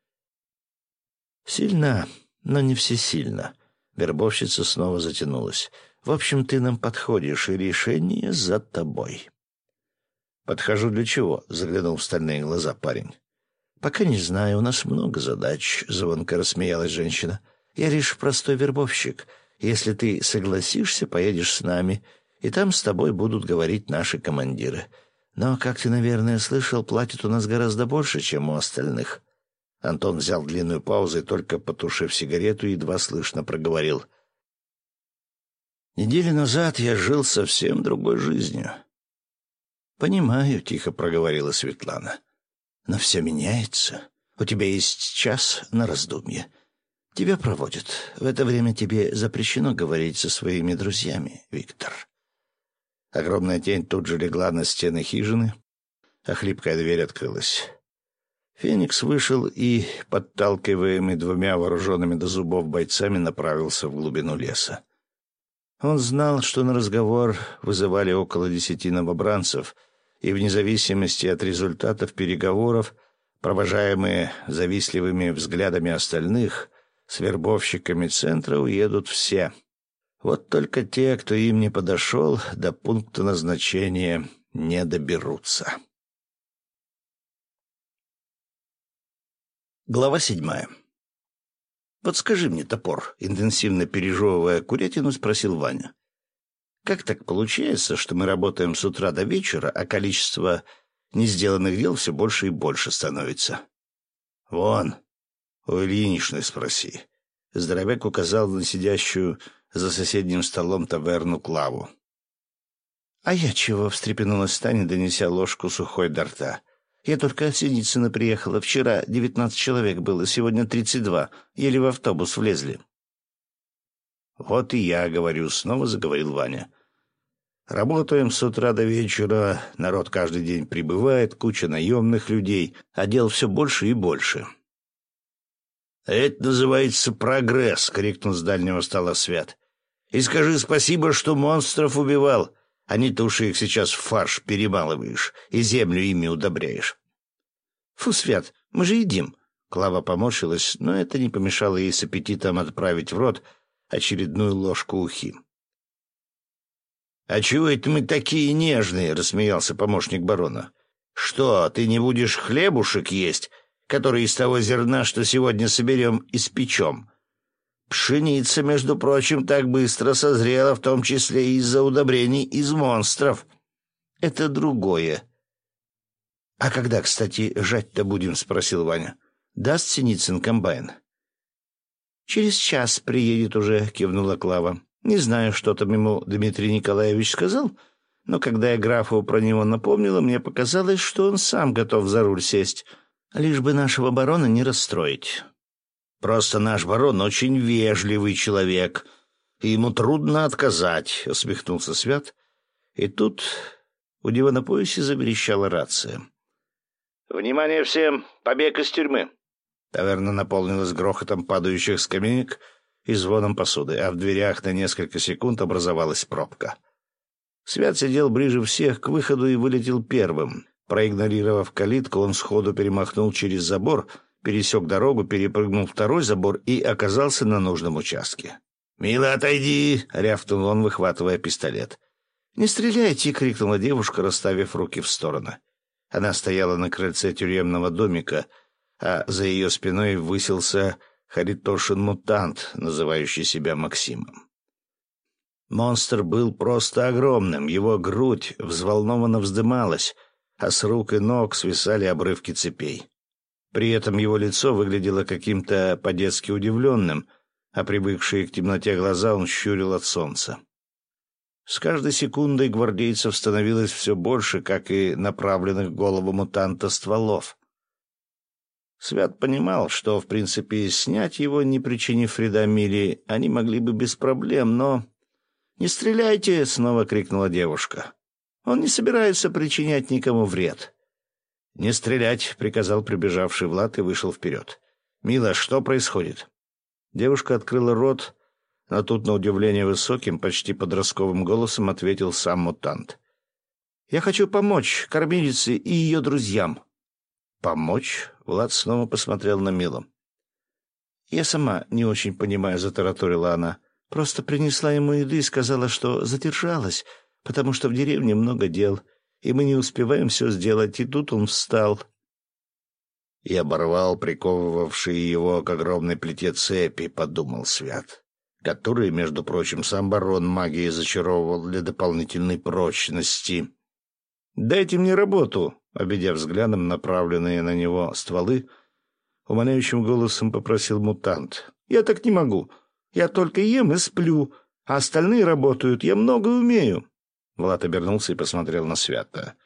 Сильна, но не всесильна. Вербовщица снова затянулась. В общем, ты нам подходишь, и решение за тобой. «Подхожу для чего?» — заглянул в стальные глаза парень. «Пока не знаю, у нас много задач», — звонко рассмеялась женщина. «Я лишь простой вербовщик. Если ты согласишься, поедешь с нами, и там с тобой будут говорить наши командиры. Но, как ты, наверное, слышал, платят у нас гораздо больше, чем у остальных». Антон взял длинную паузу и, только потушив сигарету, едва слышно проговорил. «Неделю назад я жил совсем другой жизнью». «Понимаю», — тихо проговорила Светлана. «Но все меняется. У тебя есть час на раздумье. Тебя проводят. В это время тебе запрещено говорить со своими друзьями, Виктор». Огромная тень тут же легла на стены хижины, а хлипкая дверь открылась. Феникс вышел и, подталкиваемый двумя вооруженными до зубов бойцами, направился в глубину леса. Он знал, что на разговор вызывали около десяти новобранцев, и вне зависимости от результатов переговоров, провожаемые завистливыми взглядами остальных, с вербовщиками центра уедут все. Вот только те, кто им не подошел, до пункта назначения не доберутся. Глава седьмая. «Вот скажи мне, топор», — интенсивно пережевывая курятину, спросил Ваня. «Как так получается, что мы работаем с утра до вечера, а количество несделанных дел все больше и больше становится?» «Вон, у Ильиничны спроси». Здоровяк указал на сидящую за соседним столом таверну Клаву. «А я чего?» — встрепенулась Таня, донеся ложку сухой до рта. «Я только от Синицына приехала. Вчера девятнадцать человек было, сегодня тридцать два. Еле в автобус влезли». «Вот и я говорю», — снова заговорил Ваня. «Работаем с утра до вечера, народ каждый день прибывает, куча наемных людей, а дел все больше и больше». «Это называется прогресс», — крикнул с дальнего стола Свят. «И скажи спасибо, что монстров убивал, а не то, что их сейчас в фарш перемалываешь и землю ими удобряешь». «Фу, Свят, мы же едим». Клава поморщилась, но это не помешало ей с аппетитом отправить в рот очередную ложку ухи. «А чего это мы такие нежные?» — рассмеялся помощник барона. «Что, ты не будешь хлебушек есть, который из того зерна, что сегодня соберем и спечем? Пшеница, между прочим, так быстро созрела, в том числе и из-за удобрений из монстров. Это другое». «А когда, кстати, жать-то будем?» — спросил Ваня. «Даст Синицын комбайн?» «Через час приедет уже», — кивнула Клава. «Не знаю, что там ему Дмитрий Николаевич сказал, но когда я графу про него напомнила, мне показалось, что он сам готов за руль сесть, лишь бы нашего барона не расстроить». «Просто наш барон очень вежливый человек, и ему трудно отказать», — усмехнулся Свят. И тут у него на поясе заверещала рация. «Внимание всем! Побег из тюрьмы!» Таверна наполнилась грохотом падающих скамеек и звоном посуды, а в дверях на несколько секунд образовалась пробка. Свят сидел ближе всех к выходу и вылетел первым. Проигнорировав калитку, он сходу перемахнул через забор, пересек дорогу, перепрыгнул второй забор и оказался на нужном участке. «Мила, отойди!» — рявкнул он, выхватывая пистолет. «Не стреляйте!» — крикнула девушка, расставив руки в стороны. Она стояла на крыльце тюремного домика, а за ее спиной высился Харитошин-мутант, называющий себя Максимом. Монстр был просто огромным, его грудь взволнованно вздымалась, а с рук и ног свисали обрывки цепей. При этом его лицо выглядело каким-то по-детски удивленным, а привыкшие к темноте глаза он щурил от солнца. С каждой секундой гвардейцев становилось все больше, как и направленных в голову мутанта стволов. Свят понимал, что, в принципе, снять его, не причинив вреда Миле, они могли бы без проблем, но... «Не стреляйте!» — снова крикнула девушка. «Он не собирается причинять никому вред». «Не стрелять!» — приказал прибежавший Влад и вышел вперед. «Мила, что происходит?» Девушка открыла рот, но тут, на удивление высоким, почти подростковым голосом ответил сам мутант. «Я хочу помочь кормилице и ее друзьям». «Помочь?» — Влад снова посмотрел на Милу. «Я сама не очень понимаю», — затараторила она. «Просто принесла ему еды и сказала, что задержалась, потому что в деревне много дел, и мы не успеваем все сделать, и тут он встал». И оборвал приковывавшие его к огромной плите цепи, подумал Свят, которые, между прочим, сам барон магией зачаровывал для дополнительной прочности. «Дайте мне работу», — обведя взглядом направленные на него стволы, умоляющим голосом попросил мутант. «Я так не могу. Я только ем и сплю, а остальные работают. Я много умею». Влад обернулся и посмотрел на Свята.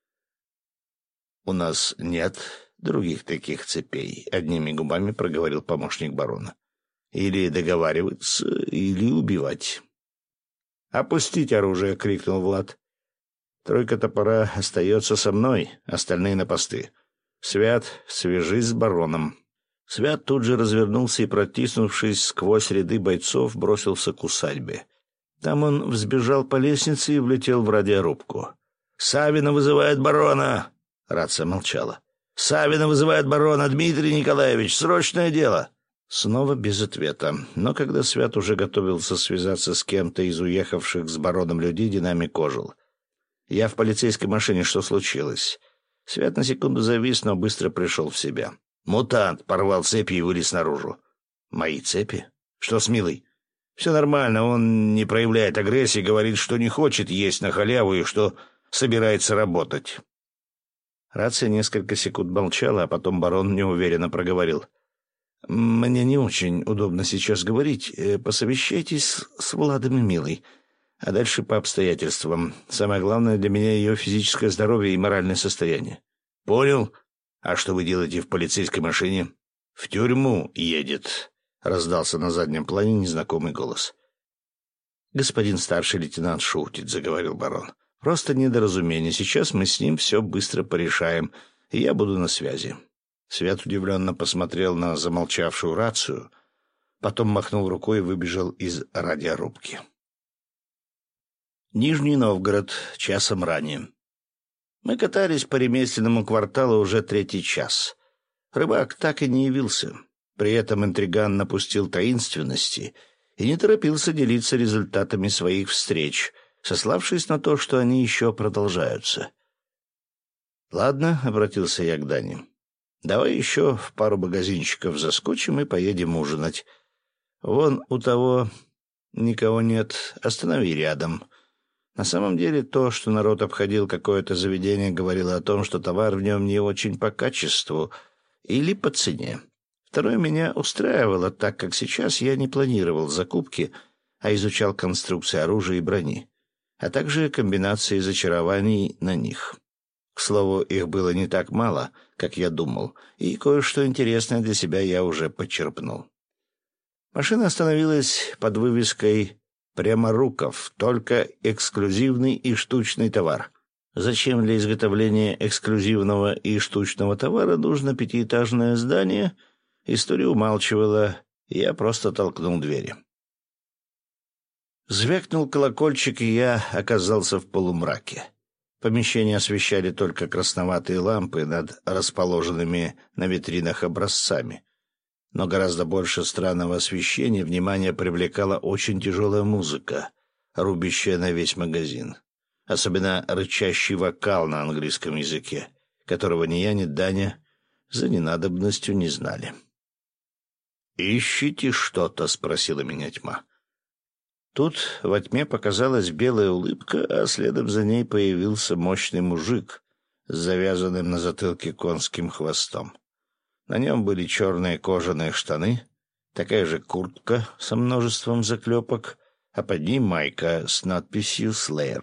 «У нас нет других таких цепей», — одними губами проговорил помощник барона. «Или договариваться, или убивать». «Опустить оружие!» — крикнул Влад. «Тройка топора остается со мной, остальные на посты. Свят, свяжись с бароном». Свят тут же развернулся и, протиснувшись сквозь ряды бойцов, бросился к усадьбе. Там он взбежал по лестнице и влетел в радиорубку. «Савина вызывает барона!» Рация молчала. «Савина вызывает барона, Дмитрий Николаевич! Срочное дело!» Снова без ответа. Но когда Свят уже готовился связаться с кем-то из уехавших с бароном людей, динамик ожил. «Я в полицейской машине. Что случилось?» Свят на секунду завис, но быстро пришел в себя. «Мутант порвал цепи и вылез наружу». «Мои цепи? Что с Милой?» «Все нормально. Он не проявляет агрессии, говорит, что не хочет есть на халяву и что собирается работать». Рация несколько секунд молчала, а потом барон неуверенно проговорил. «Мне не очень удобно сейчас говорить. Посовещайтесь с Владом и Милой. А дальше по обстоятельствам. Самое главное для меня ее физическое здоровье и моральное состояние». «Понял. А что вы делаете в полицейской машине?» «В тюрьму едет», — раздался на заднем плане незнакомый голос. «Господин старший лейтенант шутит», — заговорил барон. «Просто недоразумение. Сейчас мы с ним все быстро порешаем, и я буду на связи». Свят удивленно посмотрел на замолчавшую рацию, потом махнул рукой и выбежал из радиорубки. Нижний Новгород, часом ранее. Мы катались по ремесленному кварталу уже третий час. Рыбак так и не явился. При этом интриган напустил таинственности и не торопился делиться результатами своих встреч, сославшись на то, что они еще продолжаются. «Ладно», — обратился я к Дане, — «давай еще в пару магазинчиков заскочим и поедем ужинать. Вон у того никого нет, останови рядом». На самом деле то, что народ обходил какое-то заведение, говорило о том, что товар в нем не очень по качеству или по цене. Второе меня устраивало, так как сейчас я не планировал закупки, а изучал конструкции оружия и брони, а также комбинации зачарований на них. К слову, их было не так мало, как я думал, и кое-что интересное для себя я уже подчерпнул. Машина остановилась под вывеской «Пряморуков, только эксклюзивный и штучный товар». Зачем для изготовления эксклюзивного и штучного товара нужно пятиэтажное здание? История умалчивала, и я просто толкнул двери. Звякнул колокольчик, и я оказался в полумраке. Помещение освещали только красноватые лампы над расположенными на витринах образцами. Но гораздо больше странного освещения внимание привлекала очень тяжелая музыка, рубящая на весь магазин. Особенно рычащий вокал на английском языке, которого ни я, ни Даня за ненадобностью не знали. «Ищите что-то?» — спросила меня тьма. Тут во тьме показалась белая улыбка, а следом за ней появился мощный мужик с завязанным на затылке конским хвостом. На нем были черные кожаные штаны, такая же куртка со множеством заклепок, а под ним майка с надписью «Slayer».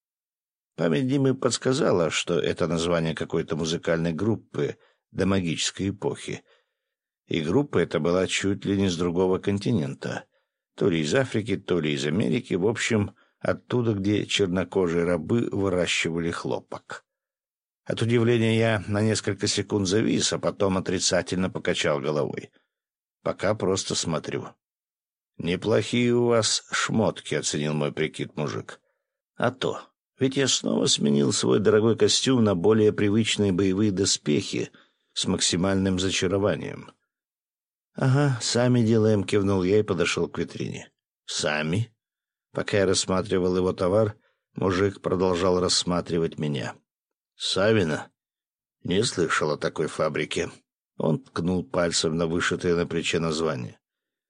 Память Димы подсказала, что это название какой-то музыкальной группы до магической эпохи. И группа эта была чуть ли не с другого континента. То ли из Африки, то ли из Америки, в общем, оттуда, где чернокожие рабы выращивали хлопок. От удивления я на несколько секунд завис, а потом отрицательно покачал головой. Пока просто смотрю. «Неплохие у вас шмотки», — оценил мой прикид мужик. «А то. Ведь я снова сменил свой дорогой костюм на более привычные боевые доспехи с максимальным зачарованием». «Ага, сами делаем», — кивнул я и подошел к витрине. «Сами?» Пока я рассматривал его товар, мужик продолжал рассматривать меня. «Савина?» «Не слышал о такой фабрике». Он ткнул пальцем на вышитое на плече название.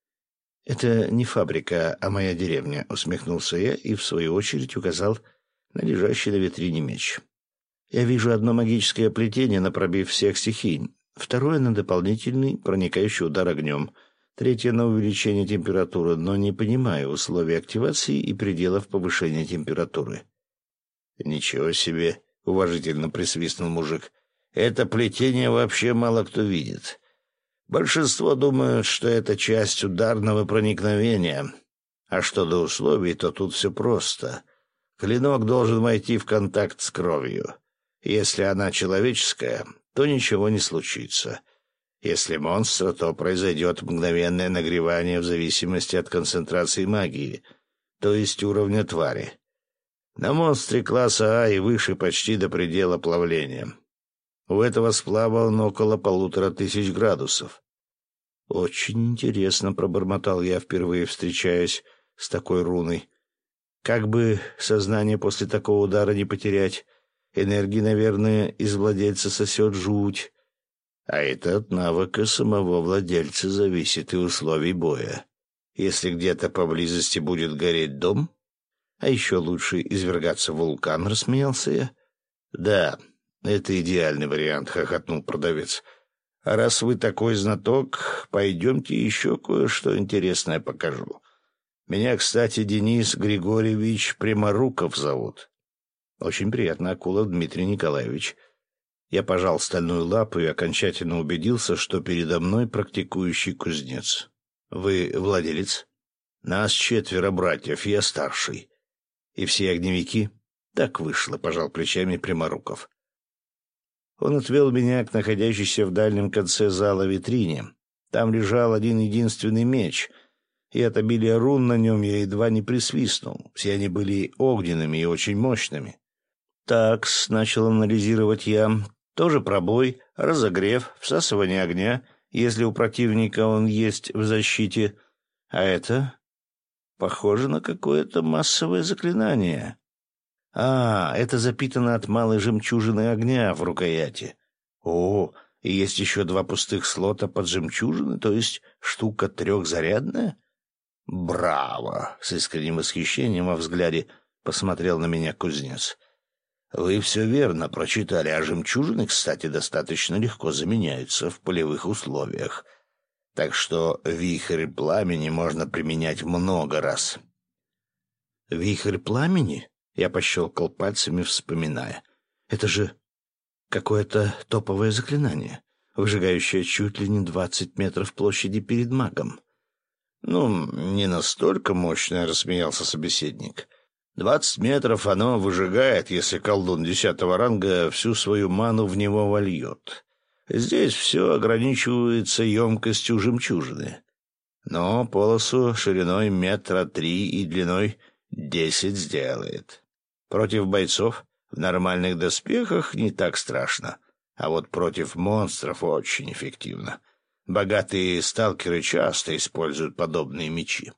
«Это не фабрика, а моя деревня», — усмехнулся я и, в свою очередь, указал на лежащий на витрине меч. «Я вижу одно магическое плетение на пробив всех стихий, второе — на дополнительный проникающий удар огнем, третье — на увеличение температуры, но не понимаю условий активации и пределов повышения температуры». «Ничего себе!» — уважительно присвистнул мужик. «Это плетение вообще мало кто видит. Большинство думают, что это часть ударного проникновения. А что до условий, то тут все просто. Клинок должен войти в контакт с кровью. Если она человеческая, то ничего не случится. Если монстра, то произойдет мгновенное нагревание в зависимости от концентрации магии, то есть уровня твари. На монстре класса А и выше почти до предела плавления. У этого сплава он около полутора тысяч градусов. «Очень интересно», — пробормотал я, впервые встречаясь с такой руной. «Как бы сознание после такого удара не потерять? Энергии, наверное, из владельца сосет жуть. А это от навыка самого владельца зависит и условий боя. Если где-то поблизости будет гореть дом, а еще лучше извергаться вулкан», — рассмеялся я. «Да, это идеальный вариант», — хохотнул продавец. «А раз вы такой знаток, пойдемте еще кое-что интересное покажу. Меня, кстати, Денис Григорьевич Пряморуков зовут». «Очень приятно, Акулов Дмитрий Николаевич». Я пожал стальную лапу и окончательно убедился, что передо мной практикующий кузнец. «Вы владелец?» «Нас четверо братьев, я старший». «И все огневики?» «Так вышло», — пожал плечами Пряморуков. Он отвел меня к находящейся в дальнем конце зала витрине. Там лежал один единственный меч, и от обилия рун на нем я едва не присвистнул. Все они были огненными и очень мощными. «Такс», — начал анализировать я, — «тоже пробой, разогрев, всасывание огня, если у противника он есть в защите. А это похоже на какое-то массовое заклинание». А, это запитано от малой жемчужины огня в рукояти. О, и есть еще два пустых слота под жемчужины, то есть штука трехзарядная? Браво! С искренним восхищением во взгляде посмотрел на меня кузнец. Вы все верно прочитали, а жемчужины, кстати, достаточно легко заменяются в полевых условиях. Так что вихрь пламени можно применять много раз. Вихрь пламени? Я пощелкал пальцами, вспоминая. «Это же какое-то топовое заклинание, выжигающее чуть ли не двадцать метров площади перед магом». «Ну, не настолько мощное», — рассмеялся собеседник. «Двадцать метров оно выжигает, если колдун десятого ранга всю свою ману в него вольет. Здесь все ограничивается емкостью жемчужины. Но полосу шириной метра три и длиной десять сделает. Против бойцов в нормальных доспехах не так страшно, а вот против монстров очень эффективно. Богатые сталкеры часто используют подобные мечи».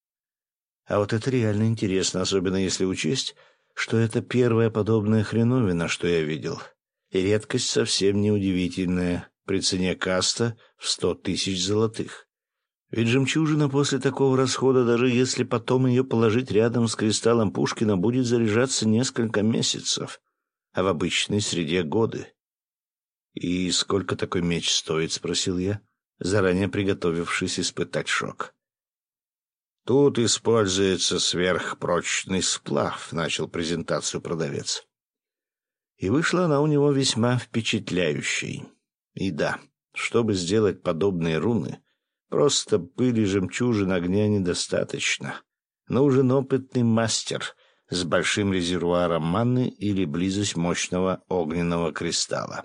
А вот это реально интересно, особенно если учесть, что это первая подобная хреновина, что я видел. И редкость совсем не удивительная при цене каста в сто тысяч золотых. Ведь жемчужина после такого расхода, даже если потом ее положить рядом с кристаллом Пушкина, будет заряжаться несколько месяцев, а в обычной среде годы. «И сколько такой меч стоит?» — спросил я, заранее приготовившись испытать шок. «Тут используется сверхпрочный сплав», — начал презентацию продавец. И вышла она у него весьма впечатляющей. И да, чтобы сделать подобные руны, просто пыли жемчужин огня недостаточно. Нужен опытный мастер с большим резервуаром манны или близость мощного огненного кристалла.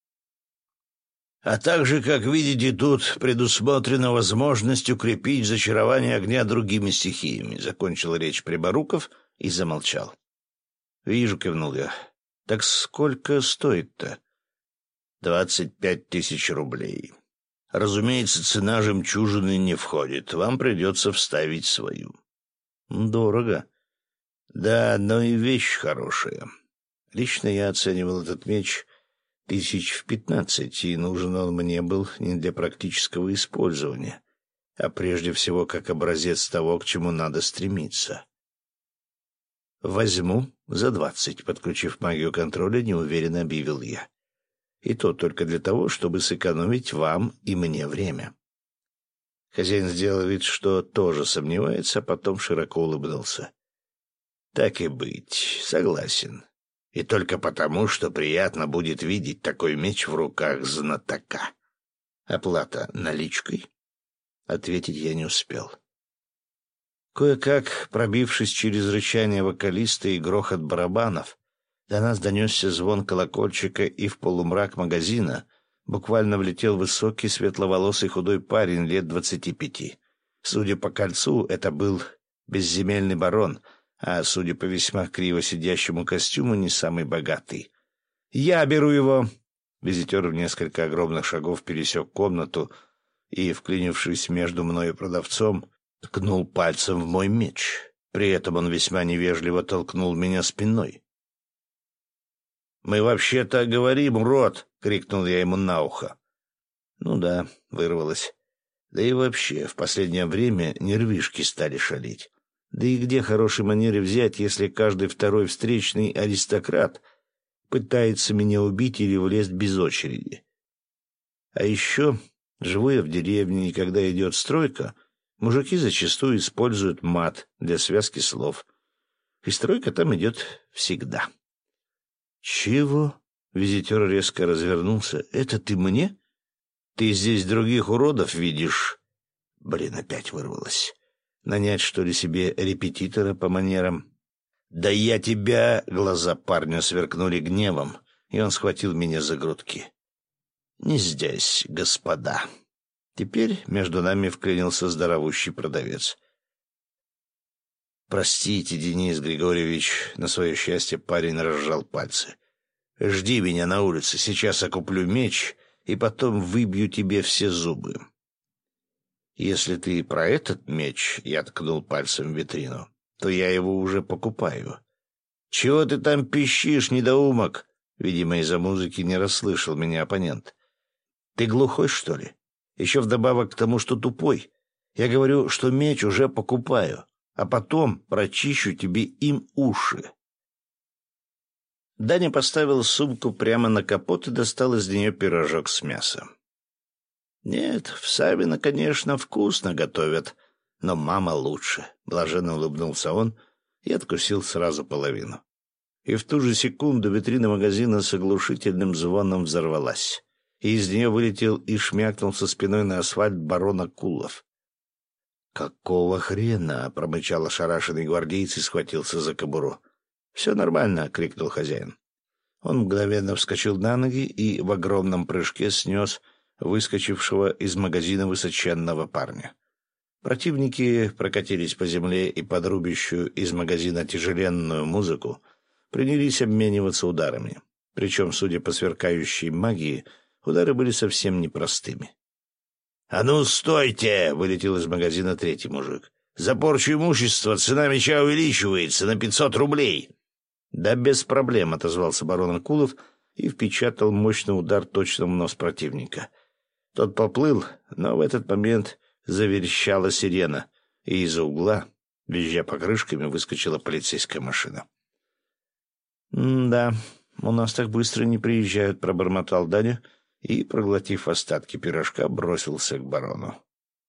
А также, как видите, тут предусмотрена возможность укрепить зачарование огня другими стихиями, — закончил речь Приборуков и замолчал. «Вижу», — кивнул я. «Так сколько стоит-то?» «Двадцать пять тысяч рублей. Разумеется, цена жемчужины не входит. Вам придется вставить свою». «Дорого». «Да, но и вещь хорошая. Лично я оценивал этот меч тысяч в пятнадцать, и нужен он мне был не для практического использования, а прежде всего как образец того, к чему надо стремиться». «Возьму за двадцать», — подключив магию контроля, неуверенно объявил я. «И то только для того, чтобы сэкономить вам и мне время». Хозяин сделал вид, что тоже сомневается, а потом широко улыбнулся. «Так и быть, согласен. И только потому, что приятно будет видеть такой меч в руках знатока. Оплата наличкой?» Ответить я не успел. Кое-как, пробившись через рычание вокалиста и грохот барабанов, до нас донесся звон колокольчика, и в полумрак магазина буквально влетел высокий светловолосый худой парень лет двадцати пяти. Судя по кольцу, это был безземельный барон, а, судя по весьма криво сидящему костюму, не самый богатый. «Я беру его!» Визитер в несколько огромных шагов пересек комнату и, вклинившись между мной и продавцом, ткнул пальцем в мой меч. При этом он весьма невежливо толкнул меня спиной. «Мы вообще-то говорим, урод!» — крикнул я ему на ухо. Ну да, вырвалось. Да и вообще, в последнее время нервишки стали шалить. Да и где хорошей манеры взять, если каждый второй встречный аристократ пытается меня убить или влезть без очереди? А еще, живу я в деревне, и когда идет стройка, мужики зачастую используют мат для связки слов. И стройка там идет всегда. «Чего?» — визитер резко развернулся. «Это ты мне? Ты здесь других уродов видишь?» Блин, опять вырвалось. Нанять, что ли, себе репетитора по манерам? «Да я тебя!» — глаза парня сверкнули гневом, и он схватил меня за грудки. «Не здесь, господа». Теперь между нами вклинился здоровущий продавец. «Простите, Денис Григорьевич», — на свое счастье парень разжал пальцы. «Жди меня на улице, сейчас окуплю меч и потом выбью тебе все зубы». «Если ты про этот меч», — я ткнул пальцем в витрину, — «то я его уже покупаю». «Чего ты там пищишь, недоумок?» Видимо, из-за музыки не расслышал меня оппонент. «Ты глухой, что ли? Еще вдобавок к тому, что тупой. Я говорю, что меч уже покупаю, а потом прочищу тебе им уши». Даня поставил сумку прямо на капот и достал из нее пирожок с мясом. «Нет, в Савино, конечно, вкусно готовят, но мама лучше», — блаженно улыбнулся он и откусил сразу половину. И в ту же секунду витрина магазина с оглушительным звоном взорвалась, и из нее вылетел и шмякнул со спиной на асфальт барон Кулов. «Какого хрена?» — промычал ошарашенный гвардейц и схватился за кобуру. «Все нормально», — крикнул хозяин. Он мгновенно вскочил на ноги и в огромном прыжке снес выскочившего из магазина высоченного парня. Противники прокатились по земле и под рубящую из магазина тяжеленную музыку принялись обмениваться ударами. Причем, судя по сверкающей магии, удары были совсем непростыми. «А ну, стойте!» — вылетел из магазина третий мужик. «За порчу имущества цена меча увеличивается на пятьсот рублей!» «Да без проблем», — отозвался барон Акулов и впечатал мощный удар точно в нос противника. Тот поплыл, но в этот момент заверещала сирена, и из-за угла, визжа покрышками, выскочила полицейская машина. «Да, у нас так быстро не приезжают», — пробормотал Даня и, проглотив остатки пирожка, бросился к барону.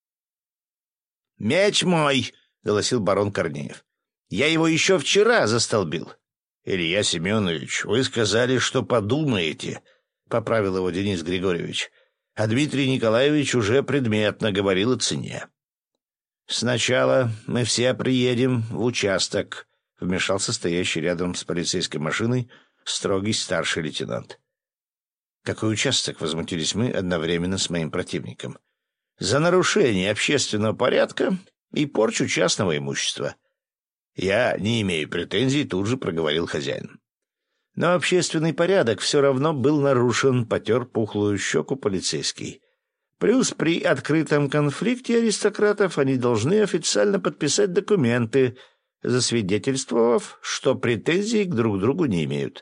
«Меч мой!» — голосил барон Корнеев. «Я его еще вчера застолбил». «Илья Семенович, вы сказали, что подумаете», — поправил его Денис Григорьевич. «А Дмитрий Николаевич уже предметно говорил о цене». «Сначала мы все приедем в участок», — вмешался стоящий рядом с полицейской машиной строгий старший лейтенант. «Какой участок?» — возмутились мы одновременно с моим противником. «За нарушение общественного порядка и порчу частного имущества». «Я не имею претензий», — тут же проговорил хозяин. «Но общественный порядок все равно был нарушен», — потер пухлую щеку полицейский. «Плюс при открытом конфликте аристократов они должны официально подписать документы, засвидетельствовав, что претензий к друг другу не имеют».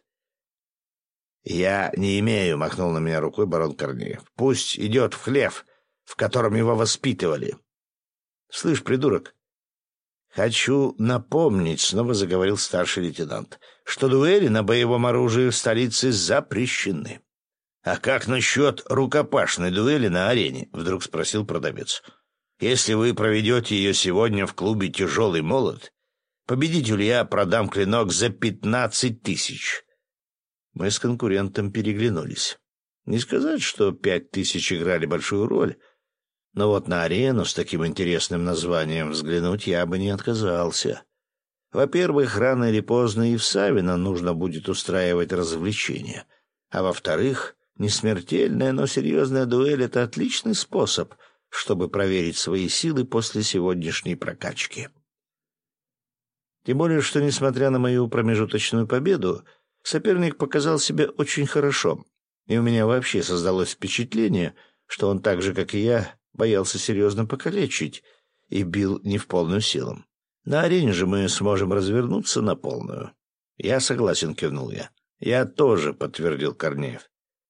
«Я не имею», — махнул на меня рукой барон Корнеев. «Пусть идет в хлев, в котором его воспитывали». «Слышь, придурок, хочу напомнить», — снова заговорил старший лейтенант, «что дуэли на боевом оружии в столице запрещены». «А как насчет рукопашной дуэли на арене?» — вдруг спросил продавец. «Если вы проведете ее сегодня в клубе «Тяжелый молот», победителю я продам клинок за пятнадцать тысяч». Мы с конкурентом переглянулись. Не сказать, что пять тысяч играли большую роль, но вот на арену с таким интересным названием взглянуть я бы не отказался. Во-первых, рано или поздно и в Савино нужно будет устраивать развлечения, а во-вторых, несмертельная, но серьезная дуэль — это отличный способ, чтобы проверить свои силы после сегодняшней прокачки. Тем более, что, несмотря на мою промежуточную победу, соперник показал себя очень хорошо, и у меня вообще создалось впечатление, что он так же, как и я, боялся серьезно покалечить и бил не в полную силу. На арене же мы сможем развернуться на полную. «Я согласен», — кивнул я. «Я тоже», — подтвердил Корнеев.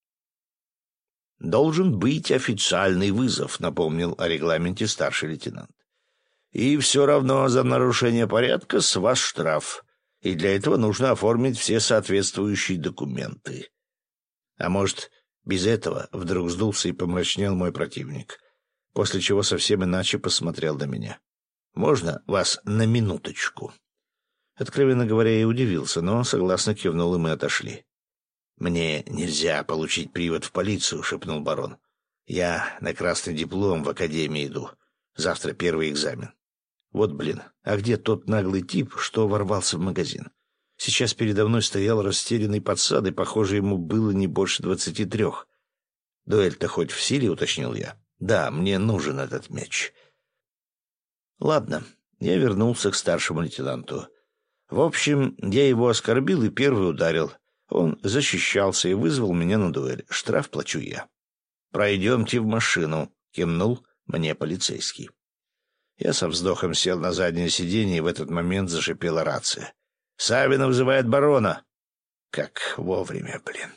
«Должен быть официальный вызов», — напомнил о регламенте старший лейтенант. «И все равно за нарушение порядка с вас штраф, и для этого нужно оформить все соответствующие документы». «А может, без этого?» — вдруг сдулся и помрачнел мой противник, после чего совсем иначе посмотрел на меня. «Можно вас на минуточку?» Откровенно говоря, я удивился, но согласно кивнул, и мы отошли. «Мне нельзя получить привод в полицию», — шепнул барон. «Я на красный диплом в академии иду. Завтра первый экзамен». Вот блин, а где тот наглый тип, что ворвался в магазин? Сейчас передо мной стоял растерянный подсад, и, похоже, ему было не больше двадцати трех. «Дуэль-то хоть в силе?» — уточнил я. «Да, мне нужен этот меч». Ладно, я вернулся к старшему лейтенанту. В общем, я его оскорбил и первый ударил. Он защищался и вызвал меня на дуэль. Штраф плачу я. «Пройдемте в машину», — кивнул мне полицейский. Я со вздохом сел на заднее сиденье, и в этот момент зашипела рация. «Савино вызывает барона». Как вовремя, блин.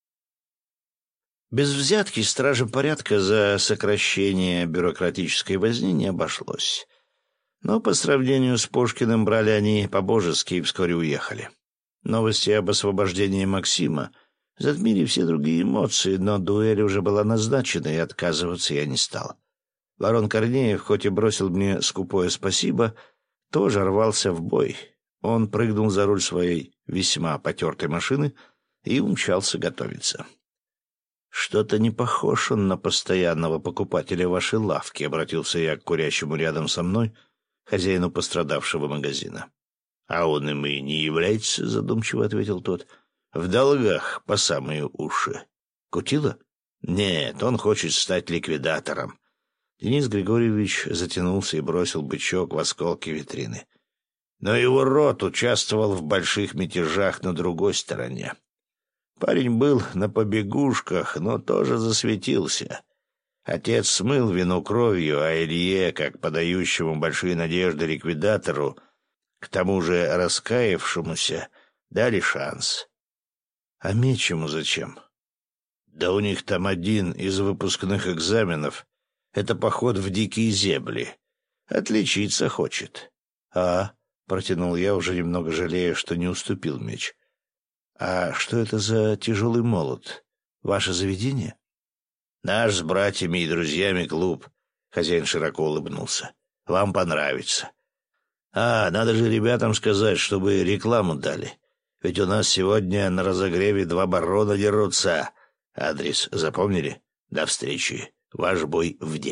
Без взятки стражем порядка за сокращение бюрократической возни не обошлось. Но по сравнению с Пушкиным брали они по-божески и вскоре уехали. Новости об освобождении Максима затмили все другие эмоции, но дуэль уже была назначена, и отказываться я не стал. Барон Корнеев, хоть и бросил мне скупое спасибо, тоже рвался в бой. Он прыгнул за руль своей весьма потертой машины и умчался готовиться. «Что-то не похож он на постоянного покупателя вашей лавки», — обратился я к курящему рядом со мной хозяину пострадавшего магазина. «А он им и не является», — задумчиво ответил тот. «В долгах по самые уши». «Кутила?» «Нет, он хочет стать ликвидатором». Денис Григорьевич затянулся и бросил бычок в осколки витрины. Но его род участвовал в больших мятежах на другой стороне. Парень был на побегушках, но тоже засветился. Отец смыл вину кровью, а Илье, как подающему большие надежды ликвидатору, к тому же раскаявшемуся, дали шанс. А меч ему зачем? Да у них там один из выпускных экзаменов. Это поход в дикие земли. Отличиться хочет. А, протянул я, уже немного жалея, что не уступил меч. А что это за тяжелый молот? Ваше заведение? Наш с братьями и друзьями клуб. Хозяин широко улыбнулся. Вам понравится. А, надо же ребятам сказать, чтобы рекламу дали. Ведь у нас сегодня на разогреве два барона дерутся. Адрес запомнили? До встречи. Ваш бой в десять.